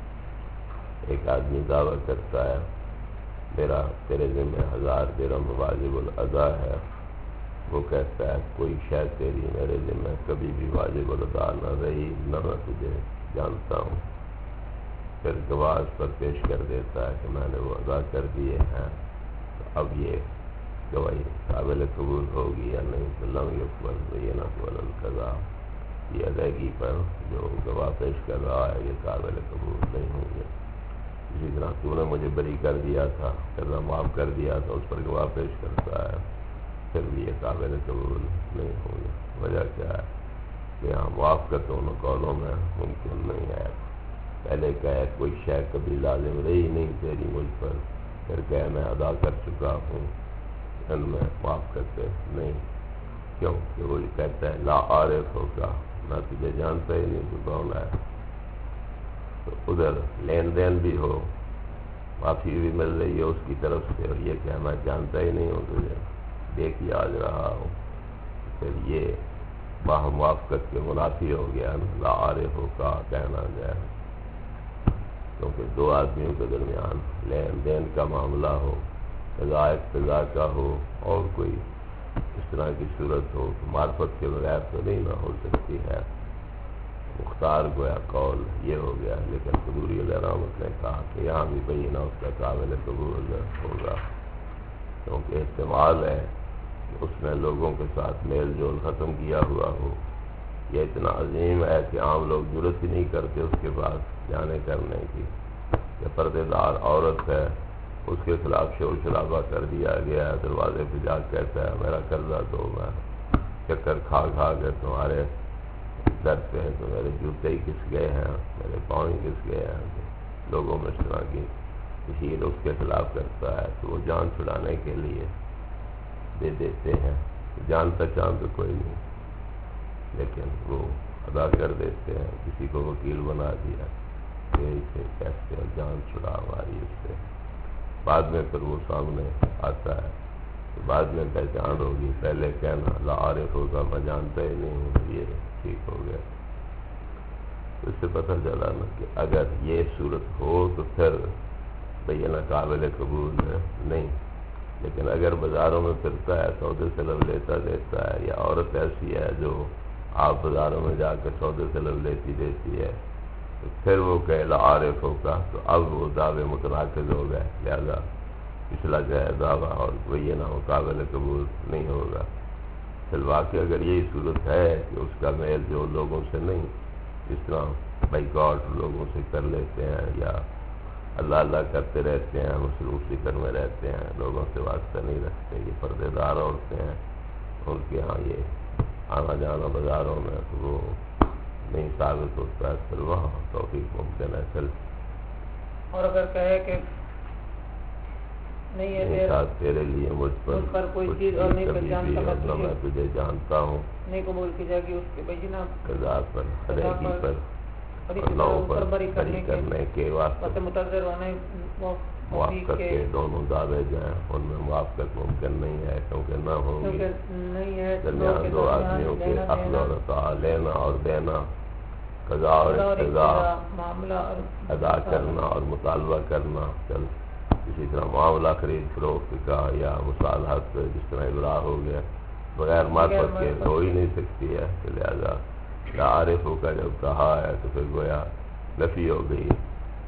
[SPEAKER 2] ایک آدمی دعویٰ کرتا ہے میرا تیرے ذمہ 1000 درہم واجب الادا ہے، وہ کہتا ہے کوئی شے تیری میرے ذمہ کبھی بھی واجب الادا نہ رہی، نہ میں تجھے جانتا ہوں. پھر گواہ پر پیش کر دیتا ہے کہ میں نے وہ ادا کر دیے ہیں، تو اب یہ گواہی قابل قبول ہوگی یا نہیں. لم یقبل بینہ ولا القضاء، یہ ادائیگی پر جو گواہ پیش کر رہا ہے یہ قابل قبول نہیں ہوں گے. اسی طرح تو نے مجھے بری کر دیا تھا، قرضہ معاف کر دیا تھا، اس پر گواہ پیش کرتا ہے، پھر بھی یہ قابل قبول نہیں ہوں گے. وجہ کیا ہے کہ ہاں موافقت دونوں قولوں میں ممکن نہیں ہے. پہلے کہے کوئی شے کبھی لازم رہی نہیں تیری مجھ پر، پھر کہے میں ادا کر چکا ہوں، ان میں موافقت نہیں. کیوں کہ وہ کہتا ہے لا عارف ہوگا، میں تجھے جانتا ہی نہیں تو کون ہے. تو ادھر لین دین بھی ہو، معافی بھی مل رہی ہے اس کی طرف سے، اور یہ کہ میں جانتا ہی نہیں ہوں تجھے، دیکھ ہی آج رہا ہوں، پھر یہ باہم موافقت کے منافی ہو گیا. لا عارف ہوگا کہنا جائے کیونکہ دو آدمیوں کے درمیان لین دین کا معاملہ ہو، قضاء اقتضاء کا ہو، اور کوئی اس طرح کی صورت ہو تو معرفت کے بغیر تو نہیں نہ ہو سکتی ہے. مختار گویا قول یہ ہو گیا، لیکن قدوری علیہ رحمت نے کہا کہ یہاں بھی بینہ اس کا قابل قبول ہوگا، کیونکہ احتمال ہے کہ اس نے لوگوں کے ساتھ میل جول ختم کیا ہوا ہو. یہ اتنا عظیم ہے کہ عام لوگ جرت ہی نہیں کرتے اس کے پاس جانے کرنے کی. کہ پردے دار عورت ہے، اس کے خلاف شور شرابہ کر دیا گیا ہے، دروازے پہ جا کہتا ہے میرا قرضہ دو، میں چکر کھا کھا کے تمہارے در پہ تو میرے جوتے ہی کس گئے ہیں، میرے پاؤں ہی کس گئے ہیں. لوگوں میں اس طرح کی تشہیر اس کے خلاف کرتا ہے تو وہ جان چھڑانے کے لیے دے دیتے ہیں. جان پہچان تو کوئی نہیں، لیکن وہ ادا کر دیتے ہیں. کسی کو وکیل بنا دیا کہ اسے کیسے جان چھڑا ہماری اس سے. بعد میں پھر وہ سامنے آتا ہے تو بعد میں پہچان ہوگی. پہلے کہنا لا عارف ہوگا میں جانتا ہی نہیں ہوں، یہ ٹھیک ہو گیا. اس سے پتہ چلا نا کہ اگر یہ صورت ہو تو پھر بینہ قابل قبول نہیں. لیکن اگر بازاروں میں پھرتا ہے، سودے سے لب لیتا دیتا ہے، یا عورت ایسی ہے جو آپ بازاروں میں جا کر سودے سے لب لیتی دیتی ہے، تو پھر وہ کہ لا عارف ہوگا، تو اب وہ دعوے متناقض ہو گئے، لہذا پچھلا جو ہے دعویٰ اور بینہ قابل قبول نہیں ہوگا. فی الواقع اگر یہی صورت ہے کہ اس کا میل جو لوگوں سے نہیں، اس طرح بائیکاٹ لوگوں سے کر لیتے ہیں یا اللہ اللہ کرتے رہتے ہیں، مصروف ذکر میں رہتے ہیں، لوگوں سے واسطہ نہیں رکھتے، یہ پردے دار عورتیں ہیں، ان کے ہاں یہ آنا جانا بازاروں میں تو وہ نہیں ثابت ہوتا ہے، پھر وہاں توفیق ممکن ہے. چل
[SPEAKER 1] اور اگر کہے کہ نہیں ہے
[SPEAKER 2] تیرے لیے مجھ پر
[SPEAKER 1] کوئی چیز اور نہیں پہچانتا
[SPEAKER 2] نہ میں تجھے جانتا ہوں،
[SPEAKER 1] نہیں قبول کی جائے گی اس کے بجنا
[SPEAKER 2] قضا پر ادائیگی پر پر بری کرنے کے واسطے
[SPEAKER 1] متضر ہونے
[SPEAKER 2] موافقت کے دونوں دعوے جو ہیں ان میں موافقت ممکن نہیں ہے، کیونکہ نہ ہوگی درمیان دو آدمیوں کے اخذ و عطا، لینا اور دینا، قضا اور اقتضاء، ادا کرنا اور مطالبہ کرنا. چل اسی طرح معاملہ خرید فروخت کا یا مصالحت جس طرح ابراء ہو گیا بغیر معرفت کے ہو ہی نہیں سکتی ہے. لہذا لا عارف کا جب کہا ہے تو پھر گویا نفی ہو گئی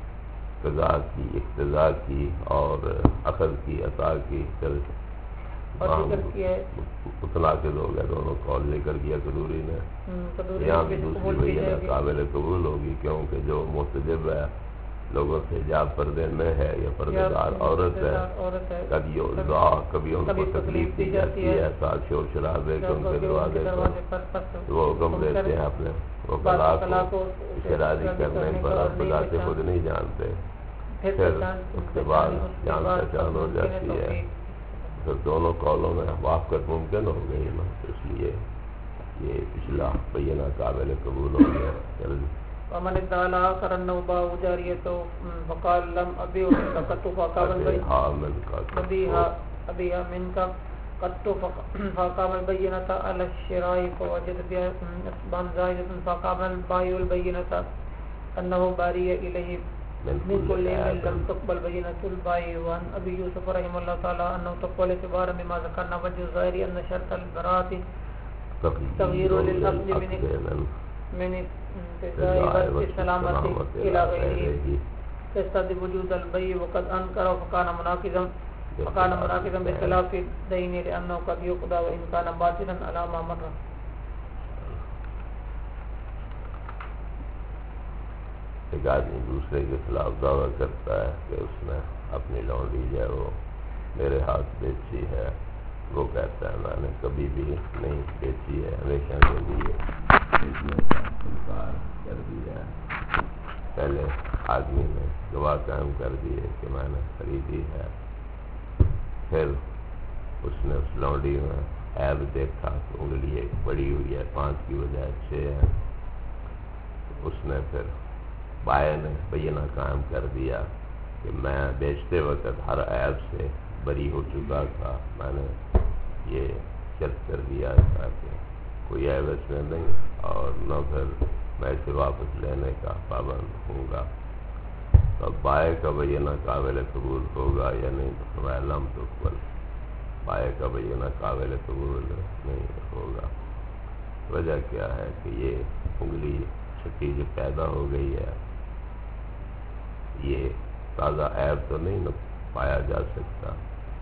[SPEAKER 2] قضا کی، اقتضاء کی اور اخذ کی، عطا کی. چل
[SPEAKER 1] اور ذکر کیا ہے
[SPEAKER 2] متناقض ہو گیا دونوں قول ذکر کیا قدوری نے. یہاں بھی دوسری بینہ قابل قبول ہوگی کیونکہ جو محتجب ہے لوگوں سے حجاب پردے میں ہے یا پردے دار عورت ہے کبھی ان کو تکلیف دی جاتی ہے ساتھ شور شرابے کے ان کے دروازے پر وہ حکم دیتے ہیں اپنے وہ طلاق کو اسے راضی کرنے پر اور بذات خود نہیں جانتے. پھر اس کے بعد جان پہچان ہو جاتی ہے. پھر دونوں قولوں میں موافقت ممکن ہو گئی نا, اس لیے یہ پچھلا بینہ قابل قبول ہو گیا.
[SPEAKER 1] ومن ادعى آخر أنه باع جاريته فقال لم أبيع منك قط أبيها منك قط فقام البينة على الشراء فوجد بها أسباب زائدة فقام البائع البينة أنه باري إليه من كل من لم تقبل بينة البائع. وعن أبي يوسف رحمه الله تعالى أنه تقول اعتبارا بما ذكرنا وجه الظاهر أن شرط البراءة تغيير للأصل من انتزاع السلامة إلى غيره تستدعي وجود البيع وقد أنكر فكان مناقضا بخلاف الدين لأنه قد يقضى وإن كان باطلا على ما مر.
[SPEAKER 2] ایک آدمی دوسرے کے خلاف دعویٰ کرتا ہے کہ اس نے اپنی لونڈی جو ہے وہ میرے ہاتھ بیچی ہے. وہ کہتا ہے میں نے کبھی بھی نہیں بیچی ہے, ہمیشہ کے لیے بیچنے کا انکار کر دیا ہے. پہلے آدمی نے گواہ قائم کر دیے کہ میں نے خریدی ہے. پھر اس نے اس لونڈی میں عیب دیکھا کہ انگلی ایک بڑی ہوئی ہے 5 کی بجائے 6 ہے. اس نے پھر بائع نے بینہ قائم کر دیا کہ میں بیچتے وقت ہر عیب سے بری ہو چکا تھا. میں نے یہ شرط کر دیا تھا کہ کوئی عیب اس میں نہیں اور نہ پھر میں اسے واپس لینے کا پابند ہوں گا. تو بائع کا بینہ قابل قبول ہوگا یا نہیں؟ تو لم تقبل, بائع کا بینہ قابل قبول نہیں ہوگا. وجہ کیا ہے کہ یہ انگلی چھٹی جو پیدا ہو گئی ہے یہ تازہ عیب تو نہیں پایا جا سکتا.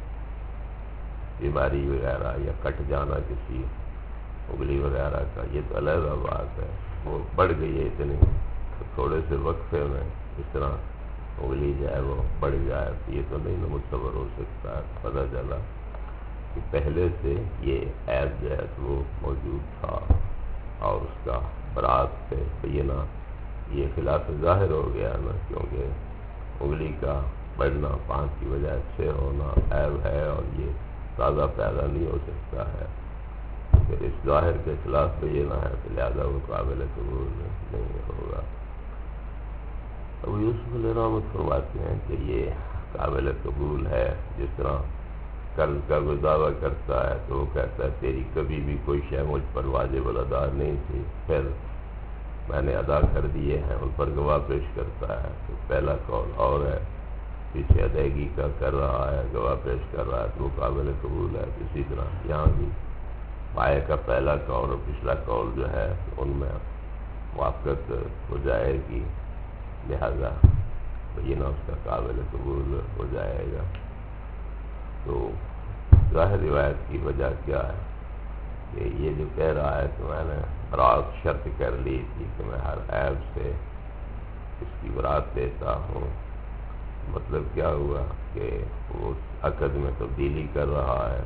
[SPEAKER 2] بیماری وغیرہ یا کٹ جانا کسی انگلی وغیرہ کا یہ تو علیحدہ بات ہے. وہ بڑھ گئی ہے اتنی تھوڑے سے وقفے میں اس طرح انگلی جو ہے وہ بڑھ جائے تو یہ تو نہیں متصور ہو سکتا. پتہ چلا کہ پہلے سے یہ عیب جو ہے وہ موجود تھا اور اس کا برات پہ بینہ یہ خلاف ظاہر ہو گیا نا, کیونکہ انگلی کا بڑھنا 5 کی بجائے 6 ہونا عیب ہے اور یہ تازہ پیدا نہیں ہو سکتا ہے. پھر اس ظاہر کے خلاف بینہ ہے تو لہٰذا وہ قابل قبول نہیں ہوگا. ابو یوسف علیہ رحمۃ فرماتے ہیں کہ یہ قابل قبول ہے. جس طرح قرض کا کوئی دعویٰ کرتا ہے تو وہ کہتا ہے تیری کبھی بھی کوئی شے مجھ پر واجب الادا نہیں تھی, پھر میں نے ادا کر دیے ہیں, ان پر گواہ پیش کرتا ہے. تو پہلا قول اور ہے, پیچھے ادائیگی کا کر رہا ہے, گواہ پیش کر رہا ہے تو وہ قابل قبول ہے. اسی طرح یہاں بھی بائع کا پہلا قول اور پچھلا قول جو ہے ان میں موافقت ہو جائے گی, لہذا بینہ اس کا قابل قبول ہو جائے گا. تو ظاہر روایت کی وجہ کیا ہے کہ یہ جو کہہ رہا ہے کہ میں نے برات شرط کر لی تھی کہ میں ہر عیب سے اس کی برات دیتا ہوں, مطلب کیا ہوا کہ وہ عقد میں تبدیلی کر رہا ہے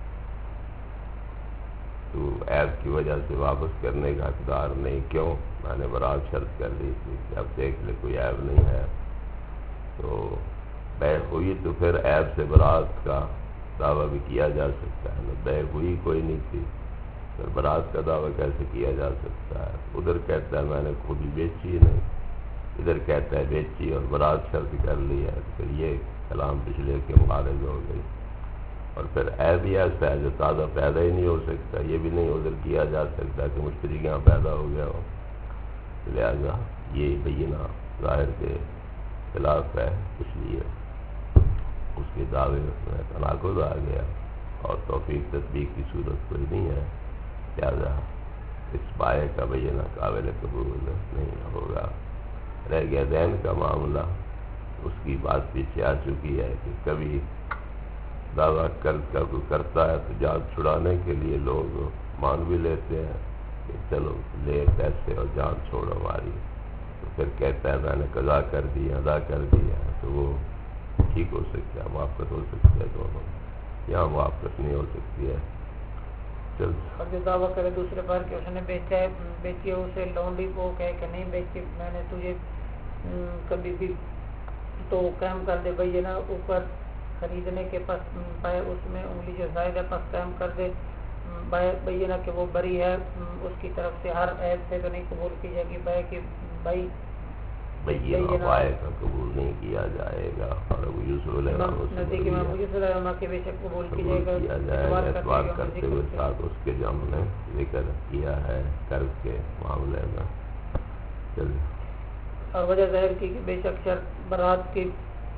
[SPEAKER 2] تو عیب کی وجہ سے واپس کرنے کا حقدار نہیں. کیوں؟ میں نے برات شرط کر لی تھی کہ اب دیکھ لے کوئی عیب نہیں ہے. تو بیع ہوئی تو پھر عیب سے برات کا دعویٰ بھی کیا جا سکتا ہے. بیع ہوئی کوئی نہیں تھی, پھر برات کا دعویٰ کیسے کیا جا سکتا ہے؟ ادھر کہتا ہے میں نے خود ہی بیچی نہیں, ادھر کہتا ہے بیچی اور برات شرط کر لی ہے. پھر یہ کلام پچھلے کے معارض ہو گئی. اور پھر عیب ہی ایسا ہے جو تازہ پیدا ہی نہیں ہو سکتا. یہ بھی نہیں ادھر کیا جا سکتا کہ مشتری یہاں پیدا ہو گیا ہو. لہذا یہ بینہ ظاہر کے خلاف ہے, اس لیے اس کے دعوے میں تناقض آ گیا اور توفیق تطبیق کی صورت کوئی نہیں ہے. لہذا اس بائع کا بینہ قابل قبول نہیں ہوگا. رہ گیا دین کا معاملہ, اس کی بات پیچھے آ چکی ہے کہ کبھی دعویٰ قرض کا کوئی کرتا ہے تو جان چھڑانے کے لیے لوگ مان بھی لیتے ہیں کہ چلو لے پیسے اور جان چھوڑ ہماری، تو پھر کہتا ہے میں نے قضا کر دی، ادا کر دیا، تو وہ ٹھیک ہو سکتا ہے، موافقت ہو سکتی ہے دونوں، یہاں موافقت نہیں ہو سکتی ہے۔ چل
[SPEAKER 1] اور جو دعویٰ کرے دوسرے پر کہ اس نے بیچی ہے اسے لونڈی کو کہے کہ نہیں بیچی میں نے تجھے کبھی بھی، تو قائم کر دے بینہ اوپر خریدنے کے پس پائے اس میں انگلی جو زائد ہے پس قائم کر دے بینہ کہ وہ بری ہے اس کی طرف سے ہر عیب سے، تو نہیں قبول کی جائے گی بے کہ بھائی
[SPEAKER 2] بینہ بائے کا قبول نہیں کیا جائے گا، اور ابو یوسف علیہ السلام
[SPEAKER 1] نزدیک امام ابو یوسف علیہ السلام کے بے شک قبول کی جائے گا،
[SPEAKER 2] اعتبار کرتے ہوئے ساتھ اس کے جو ہم نے ذکر کیا ہے قرض کے معاملے میں۔ چل
[SPEAKER 1] اور وجہ ظاہر کی کہ بے شک شرط برات کی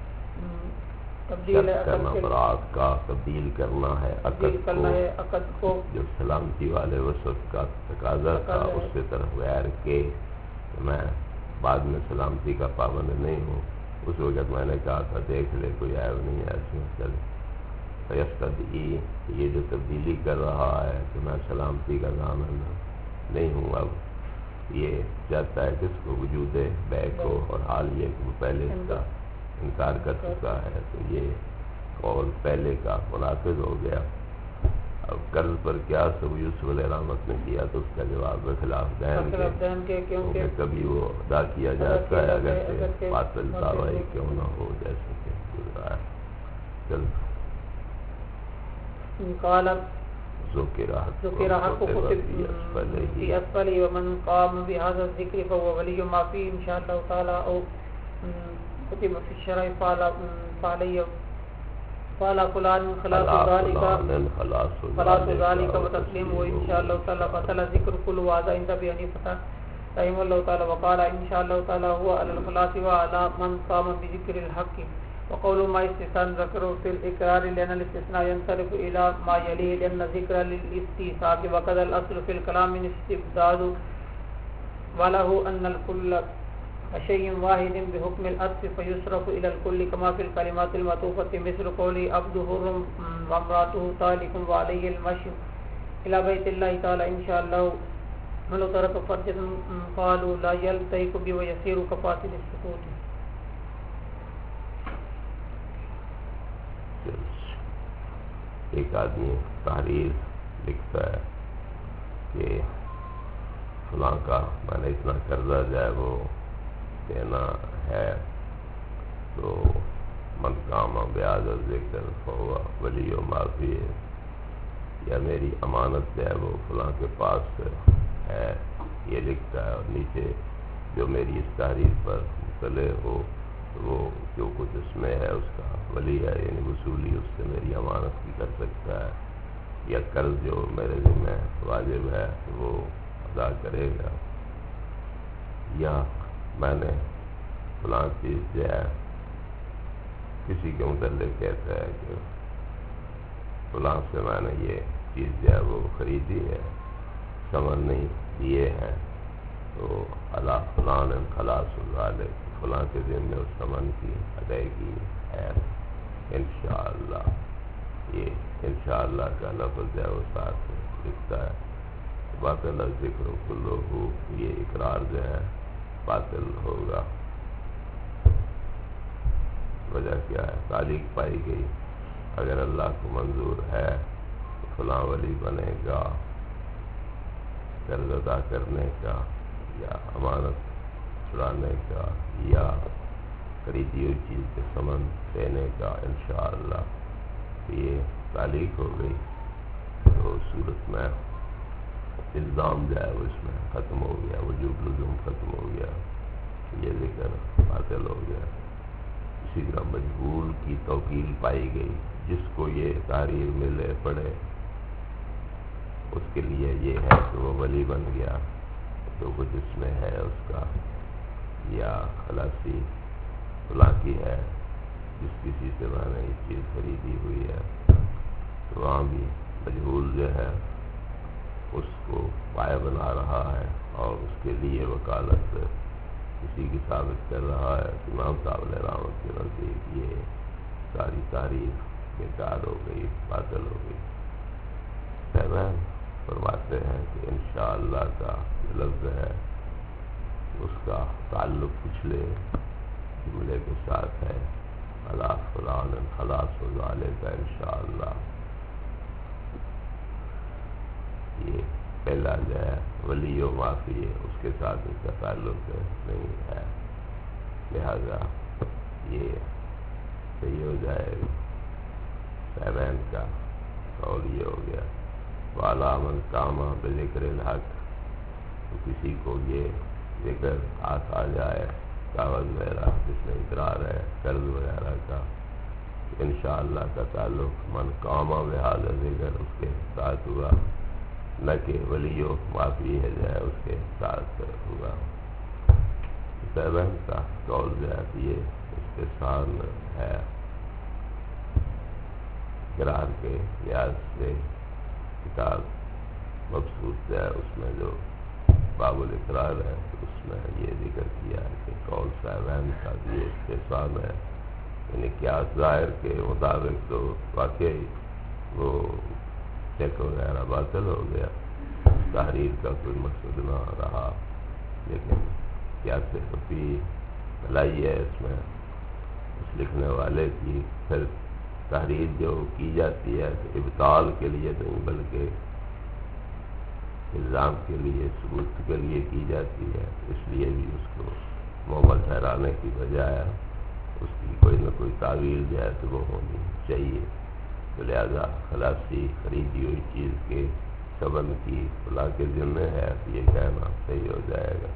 [SPEAKER 1] تبدیل
[SPEAKER 2] کرنا، برات کا تبدیل کرنا ہے
[SPEAKER 1] عقد کو،
[SPEAKER 2] جو سلامتی والے وسط کا تقاضا تھا اس سے طرف غیر کے میں بعد میں سلامتی کا پابند نہیں ہوں، اس وقت میں نے کہا تھا دیکھ لے کوئی عیب نہیں ہے اس میں، چل فیستدعی یہ جو تبدیلی کر رہا ہے کہ میں سلامتی کا ضامن نہیں ہوں، اب یہ چاہتا ہے کس کو وجود بے کو، اور حال یہ کہ وہ پہلے اس کا انکار کر چکا ہے، تو یہ قول پہلے کا منافذ ہو گیا۔ اب قرض پر کیا سب یوسف علیہ الرحمت نے کیا تو اس کا جواب خلاف دہن کے، کیونکہ کبھی وہ ادا کیا جاتا ہے اگرچہ باطل دعوی کیوں نہ ہو، جیسے کہ گزرا ہے۔ چل
[SPEAKER 1] قال
[SPEAKER 2] ذکر
[SPEAKER 1] حق في أسفله ومن قام بهذا الذكر فهو ولي ما فيه إن شاء الله تعالى، أو كتب في الشرع فعلى فلان خلاص ذلك وتسليمه إن شاء الله تعالى فصل ذكر كل هذا عند أبي حنيفة رحمه الله تعالى، وقال إن شاء الله تعالى هو على الخلاص وعلى من قام بذكر الحق، وقول ما استثناء ذكره في الإقرار لأن الاستثناء ينصرف إلى ما يليه لأن ذكر للاستيثاق، وكذا الأصل في الكلام من استبداد وله أن الكل شيء واحد بحكم العطف فيصرف إلى الكل كما في الكلمات المعطوفة مثل قولي عبد حر وامرأته طالق وعليه المشي إلى بيت الله تعالى إن شاء الله من ترك فرجة قالوا لا يلتئك به ويسير كفاصل السكوت۔
[SPEAKER 2] ایک آدمی تحریر لکھتا ہے کہ فلاں کا میں نے اتنا قرضہ جو ہے وہ دینا ہے، تو من قام بہذا الذکر فہو ولی ما فیہ، یا میری امانت جو ہے وہ فلاں کے پاس ہے، یہ لکھتا ہے، اور نیچے جو میری اس تحریر پر مطلع ہو وہ جو کچھ اس میں ہے اس کا ولی ہے، یعنی وصولی اس سے میری امانت بھی کر سکتا ہے، یا قرض جو میرے ذمہ واجب ہے وہ ادا کرے گا، یا میں نے فلاں چیز جو ہے کسی کے متعلق کہتا ہے کہ فلاں سے میں نے یہ چیز جو ہے وہ خریدی ہے، ثمن نہیں دیے ہیں، تو اللہ فلان خلاص ذالک، فلاں کے دن میں اس ثمن کی ادائیگی ہے انشاءاللہ۔ یہ انشاءاللہ کا لفظ ہے وہ ساتھ لکھتا ہے، باطل ذکر کلہ، یہ اقرار جو ہے باطل ہوگا۔ وجہ کیا ہے؟ تعلیق پائی گئی، اگر اللہ کو منظور ہے تو فلاں ولی بنے گا قرض ادا کرنے کا، یا امانت چھڑانے کا، یا خریدی ہوئی چیز کے ثمن دینے کا انشاءاللہ۔ یہ تعلیق ہو گئی تو صورت میں الزام جو ہے وہ اس میں ختم ہو گیا، وجوب لزوم ختم ہو گیا، یہ ذکر باطل ہو گیا۔ اسی طرح مجبور کی توکیل پائی گئی، جس کو یہ تحریر ملے پڑے اس کے لیے یہ ہے کہ وہ ولی بن گیا، جو کچھ اس میں ہے اس کا، یا خلاصی فلاں کی ہے جس کسی سے میں نے یہ چیز خریدی ہوئی ہے، تو وہاں بھی مجبور جو ہے اس کو پایہ بنا رہا ہے، اور اس کے لیے وکالت کسی کی ثابت کر رہا ہے۔ امام صاحب علیہ رحمت کے نزدیک یہ ساری تاریخ بیکار ہو گئی، باطل ہو گئی۔ صاحبان فرماتے ہیں کہ انشاءاللہ کا جو لفظ ہے اس کا تعلق پچھلے جملے کے ساتھ ہے، الا فلان خلاص و ذالک انشاءاللہ۔ یہ پہلا جو ہے ولی و معافی ہے، اس کے ساتھ اس کا تعلق نہیں ہے، لہذا یہ صحیح ہو جائے گا۔ صاحبین کا قول یہ ہو گیا، وَعَلَىٰ مَنْ قَامَ بِذِكْرِ الْحَقِّ، تو کسی کو یہ ذکر ہاتھ آ جائے، کاغذ وغیرہ جس میں اقرار ہے قرض وغیرہ کا، انشاءاللہ کا تعلق من قام بہذا ذکر اس کے ساتھ ہوا، نہ کہ ولی و معافی ہے جو ہے اس کے ساتھ ہوا۔ صاحبین کا قول جو ہے یہ استحسان ہے، اقرار کے لحاظ سے کتاب مبسوط ہے، اس میں جو باب الاقرار ہے اس میں یہ ذکر کیا ہے کہ قول صاحبین کا یہ استحسان ہے، یعنی کیا ظاہر کے مطابق تو واقعی وہ چیک وغیرہ باطل ہو گیا، تحریر کا کوئی مقصد نہ رہا، لیکن کیا صرفی بھلائی ہے اس میں اس لکھنے والے کی، پھر تحریر جو کی جاتی ہے ابطال کے لیے نہیں بلکہ الزام کے لیے، ثبوت کے لیے کی جاتی ہے، اس لیے بھی اس کو محمد ٹھہرانے کی بجائے اس کی کوئی نہ کوئی تعویل جو ہے تو وہ ہونی چاہیے، تو لہذا خلاصی خریدی ہوئی چیز کے ثمن کی فلاں کے ذمہ ہے، یہ کہنا صحیح ہو جائے گا۔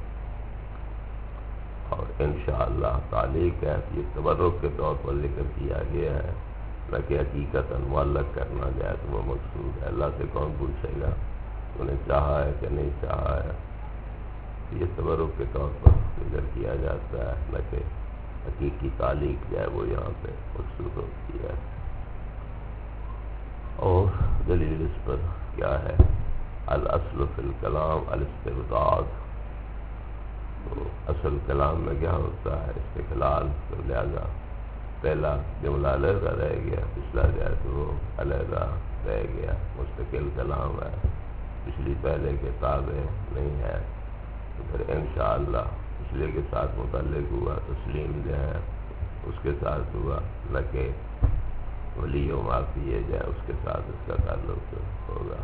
[SPEAKER 2] اور انشاءاللہ تعلیق ہے، یہ تبرک کے طور پر ذکر کیا گیا ہے، نہ کہ حقیقتاً معلق کرنا جائے تو وہ مقصود ہے، اللہ سے کون پوچھے گا انہیں چاہا ہے کہ نہیں چاہا ہے، یہ تبرک کے طور پر ذکر کیا جاتا ہے، نہ کہ حقیقی تعلیق جو ہے وہ یہاں پہ مقصود ہوتی ہے۔ اور دلیل اس پر کیا ہے؟ الاصل فی الکلام الاستبداد، تو اصل کلام میں کیا ہوتا ہے؟ استقلال، تو لہذا پہلا جملہ علیحدہ رہ گیا، پچھلا جو ہے تو وہ علیحدہ رہ گیا، مستقل کلام ہے، پچھلی پہلے کے تابع نہیں ہے، تو پھر انشاءاللہ پچھلے کے ساتھ متعلق ہوا، تسلیم جو ہے اس کے ساتھ ہوا، نہ کہ ولی و معافی ہے جو ہے اس کے ساتھ اس کا تعلق ہوگا۔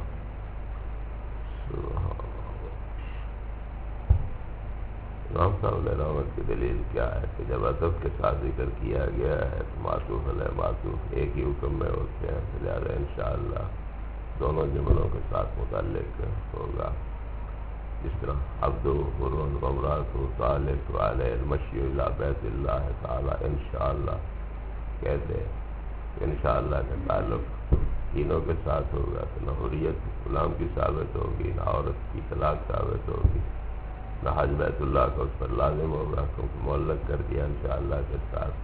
[SPEAKER 2] امام صاحب علیہ رحمت کی دلیل کیا ہے کہ جب ادب کے ساتھ ذکر کیا گیا ہے تو معطوف علیہ معطوف ایک ہی حکم میں ہوتے ہیں، لہٰذا انشاءاللہ دونوں جملوں کے ساتھ متعلق ہوگا، جس طرح عبد حر وامرأۃ طالق علیہ المشی الی بیت اللہ تعالی انشاءاللہ کہتے ہیں، انشاءاللہ کا تعلق تینوں کے ساتھ ہوگا، تو نہ حریت غلام کی ثابت ہوگی، نہ عورت کی طلاق ثابت ہوگی، نہ حج بیت اللہ کا اس پر لازم ہوگا کیونکہ معلق کر دیا انشاءاللہ کے ساتھ۔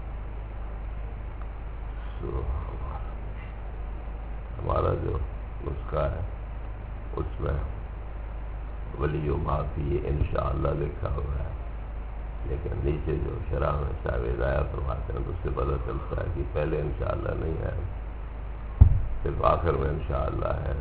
[SPEAKER 2] ہمارا جو نسخہ ہے اس میں ولی و معافی انشاءاللہ لکھا ہوا ہے، لیکن نیچے جو شرح میں صاحب ہدایہ فرماتے ہیں تو اس سے پتہ چلتا ہے کہ پہلے انشاءاللہ نہیں ہے، صرف آخر میں انشاءاللہ ہے۔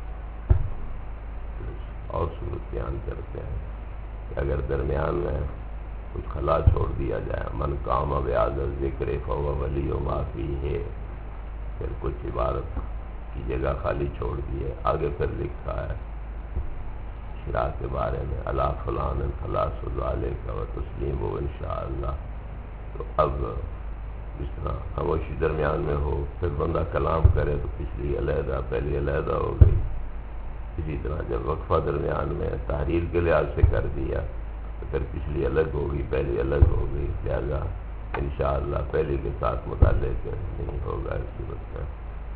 [SPEAKER 2] اور صورت بیان کرتے ہیں کہ اگر درمیان میں کچھ خلا چھوڑ دیا جائے، من قام بہذا الذکر فہو ولی و معافی ہے، پھر کچھ عبارت کی جگہ خالی چھوڑ دی ہے، آگے پھر لکھا ہے شرح کے بارے میں الا فلان خلاص و ذالک و تسلیم و انشاءاللہ، تو اب جس طرح خاموشی درمیان میں ہو پھر بندہ کلام کرے تو پچھلی علیحدہ پہلی علیحدہ ہو گئی، اسی طرح جب وقفہ درمیان میں تحریر کے لحاظ سے کر دیا تو پھر پچھلی الگ ہوگی پہلی الگ ہو گئی، لہذا انشاءاللہ پہلی کے ساتھ متعلق نہیں ہوگا اس صورت میں۔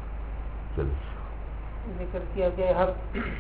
[SPEAKER 1] ذکر کیا گیا ہر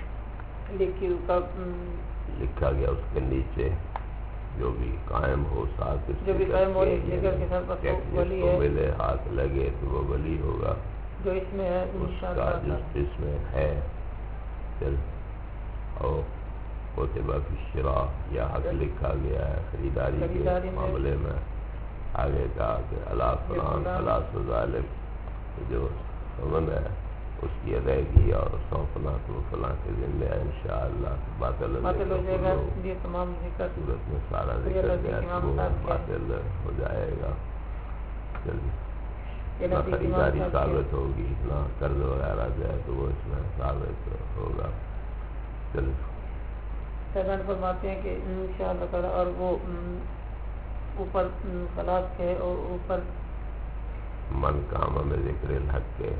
[SPEAKER 2] لکھا گیا اس کے نیچے جو بھی قائم ہو ساتھ اس
[SPEAKER 1] جو بھی قائم ہو ذکر کے ساتھ بس ولی ہے،
[SPEAKER 2] ملے ہاتھ لگے تو وہ ولی ہوگا،
[SPEAKER 1] جو اس میں ہے
[SPEAKER 2] اس کا جس میں ہے، پھر اور کوتبہ کی شراء یا حق لکھا گیا ہے خریداری کے معاملے میں، آگے کہا کہ الا فلان خلاص و ذالک، جو سمن ہے اس کی ادائیگی اور سونپنا تو فلاں کے ذمہ ہے انشاءاللہ باطل
[SPEAKER 1] ہو جائے گا. یہ تمام ذکر
[SPEAKER 2] صورت میں سارا ذکر گیا تو وہ باطل ہو جائے گا. نہ خریداری ثابت ہوگی نہ قرض وغیرہ جائے تو وہ اس میں ثابت ہوگا.
[SPEAKER 1] سیدان فرماتے ہیں کہ انشاءاللہ تعالی اور وہ اوپر خلاص ہے اور اوپر
[SPEAKER 2] من کام میں ذکر الحق کے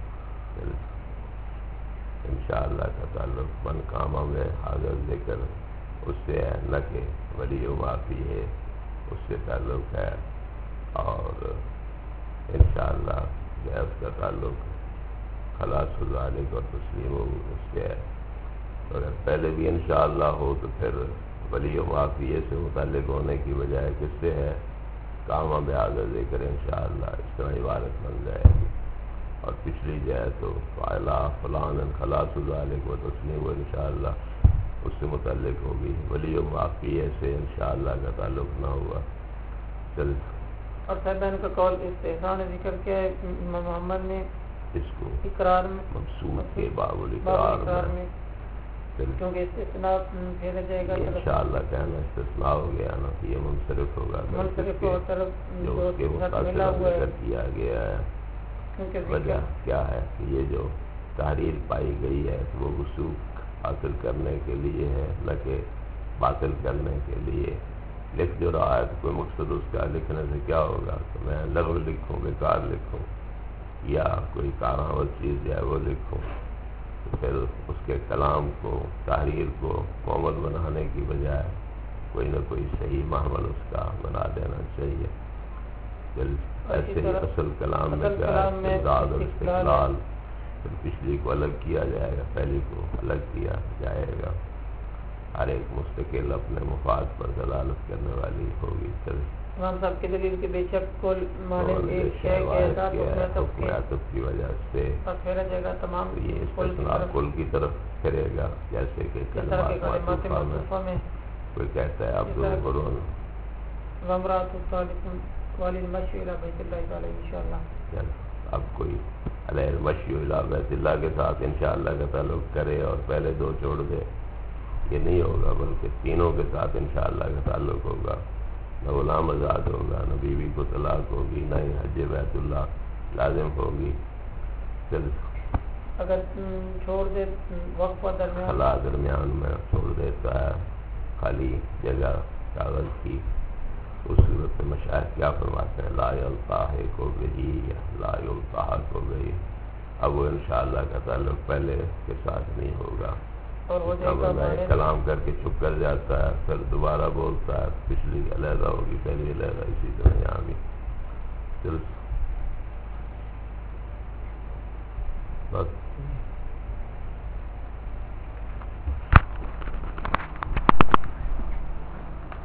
[SPEAKER 2] انشاءاللہ کا تعلق من کام میں حاضر ذکر اس سے ہے نہ کہ ولی و معافی ہے اس سے تعلق ہے. اور انشاءاللہ اس کا تعلق خلاص ذالک اور تسلیم اس سے ہے. اگر پہلے بھی انشاءاللہ ہو تو پھر ولی و معافیے سے متعلق ہونے کی بجائے کس سے ہے کام اب حاضر ذکر انشاءاللہ اس طرح عبارت بن جائے گی. اور پچھلی جائے تو فعلا فلان خلاص ذالک و تسلیم انشاءاللہ اس سے متعلق ہوگی. ولی و معافیے سے انشاءاللہ کا تعلق نہ ہوا. چل
[SPEAKER 1] اور صاحبان کا قول استحسان ذکر کیا ہے امام محمد نے
[SPEAKER 2] اس کو
[SPEAKER 1] اقرار میں
[SPEAKER 2] مقصود کے باب الاقرار میں
[SPEAKER 1] کیونکہ استثناء پھیلا جائے گا
[SPEAKER 2] انشاءاللہ کہنا استثناء ہو گیا نا کہ یہ منصرف ہوگا
[SPEAKER 1] منصرف ہو طرف
[SPEAKER 2] جو اس کے مخاطب ذکر کیا گیا ہے. وجہ کیا ہے کہ یہ جو تحریر پائی گئی ہے وہ وثوق حاصل کرنے کے لیے ہے نہ کہ باطل کرنے کے لیے. لکھ جو رہا ہے تو کوئی مقصد اس کا لکھنے سے کیا ہوگا کہ میں لغو لکھوں بیکار لکھوں یا کوئی کارآمد چیز ہے وہ لکھوں. تو پھر اس کے کلام کو تحریر کو مکمل بنانے کی بجائے کوئی نہ کوئی صحیح معمل اس کا بنا دینا چاہیے. ایسے ہی اصل کلام میں کیا ہے استدلال اور استقلال. پھر پچھلی کو الگ کیا جائے گا پہلی کو الگ کیا جائے گا. ہر ایک مستقل اپنے مفاد پر دلالت کرنے والی ہوگی.
[SPEAKER 1] امام صاحب کے دلیل کے بے شک کل مانند ایک شے کے ساتھ
[SPEAKER 2] حکمیاتب کی وجہ سے
[SPEAKER 1] پھیلا جائے گا تمام
[SPEAKER 2] یہ استثناء کل کی طرف پھرے گا. جیسے کہ کلمات معطوفہ میں کوئی کہتا ہے عبد القرون
[SPEAKER 1] وامرات والد مشی الى بیت اللہ تعالی انشاءاللہ.
[SPEAKER 2] اب کوئی علیہ المشی الى بیت اللہ کے ساتھ انشاءاللہ کا تعلق کرے اور پہلے دو چھوڑ دے یہ نہیں ہوگا بلکہ تینوں کے ساتھ انشاءاللہ کا تعلق ہوگا. نہ غلام آزاد ہوگا نہ بیوی کو طلاق ہوگی نہ ہی حج بیت اللہ لازم ہوگی.
[SPEAKER 1] اگر چھوڑ دے وقفہ
[SPEAKER 2] درمیان میں چھوڑ دیتا ہے خالی جگہ کاغذ کی اس صورت میں مشاہد کیا فرماتے ہیں لا یلتحق بہ یا لا یلتحق بہ. اب وہ انشاءاللہ کا تعلق پہلے کے ساتھ نہیں ہوگا.
[SPEAKER 1] اور وہ
[SPEAKER 2] کلام کر کے چپ کر جاتا ہے پھر دوبارہ بولتا ہے پچھلی علیحدہ ہوگی پہلی علیحدہ اسی طرح یہاں بھی. بس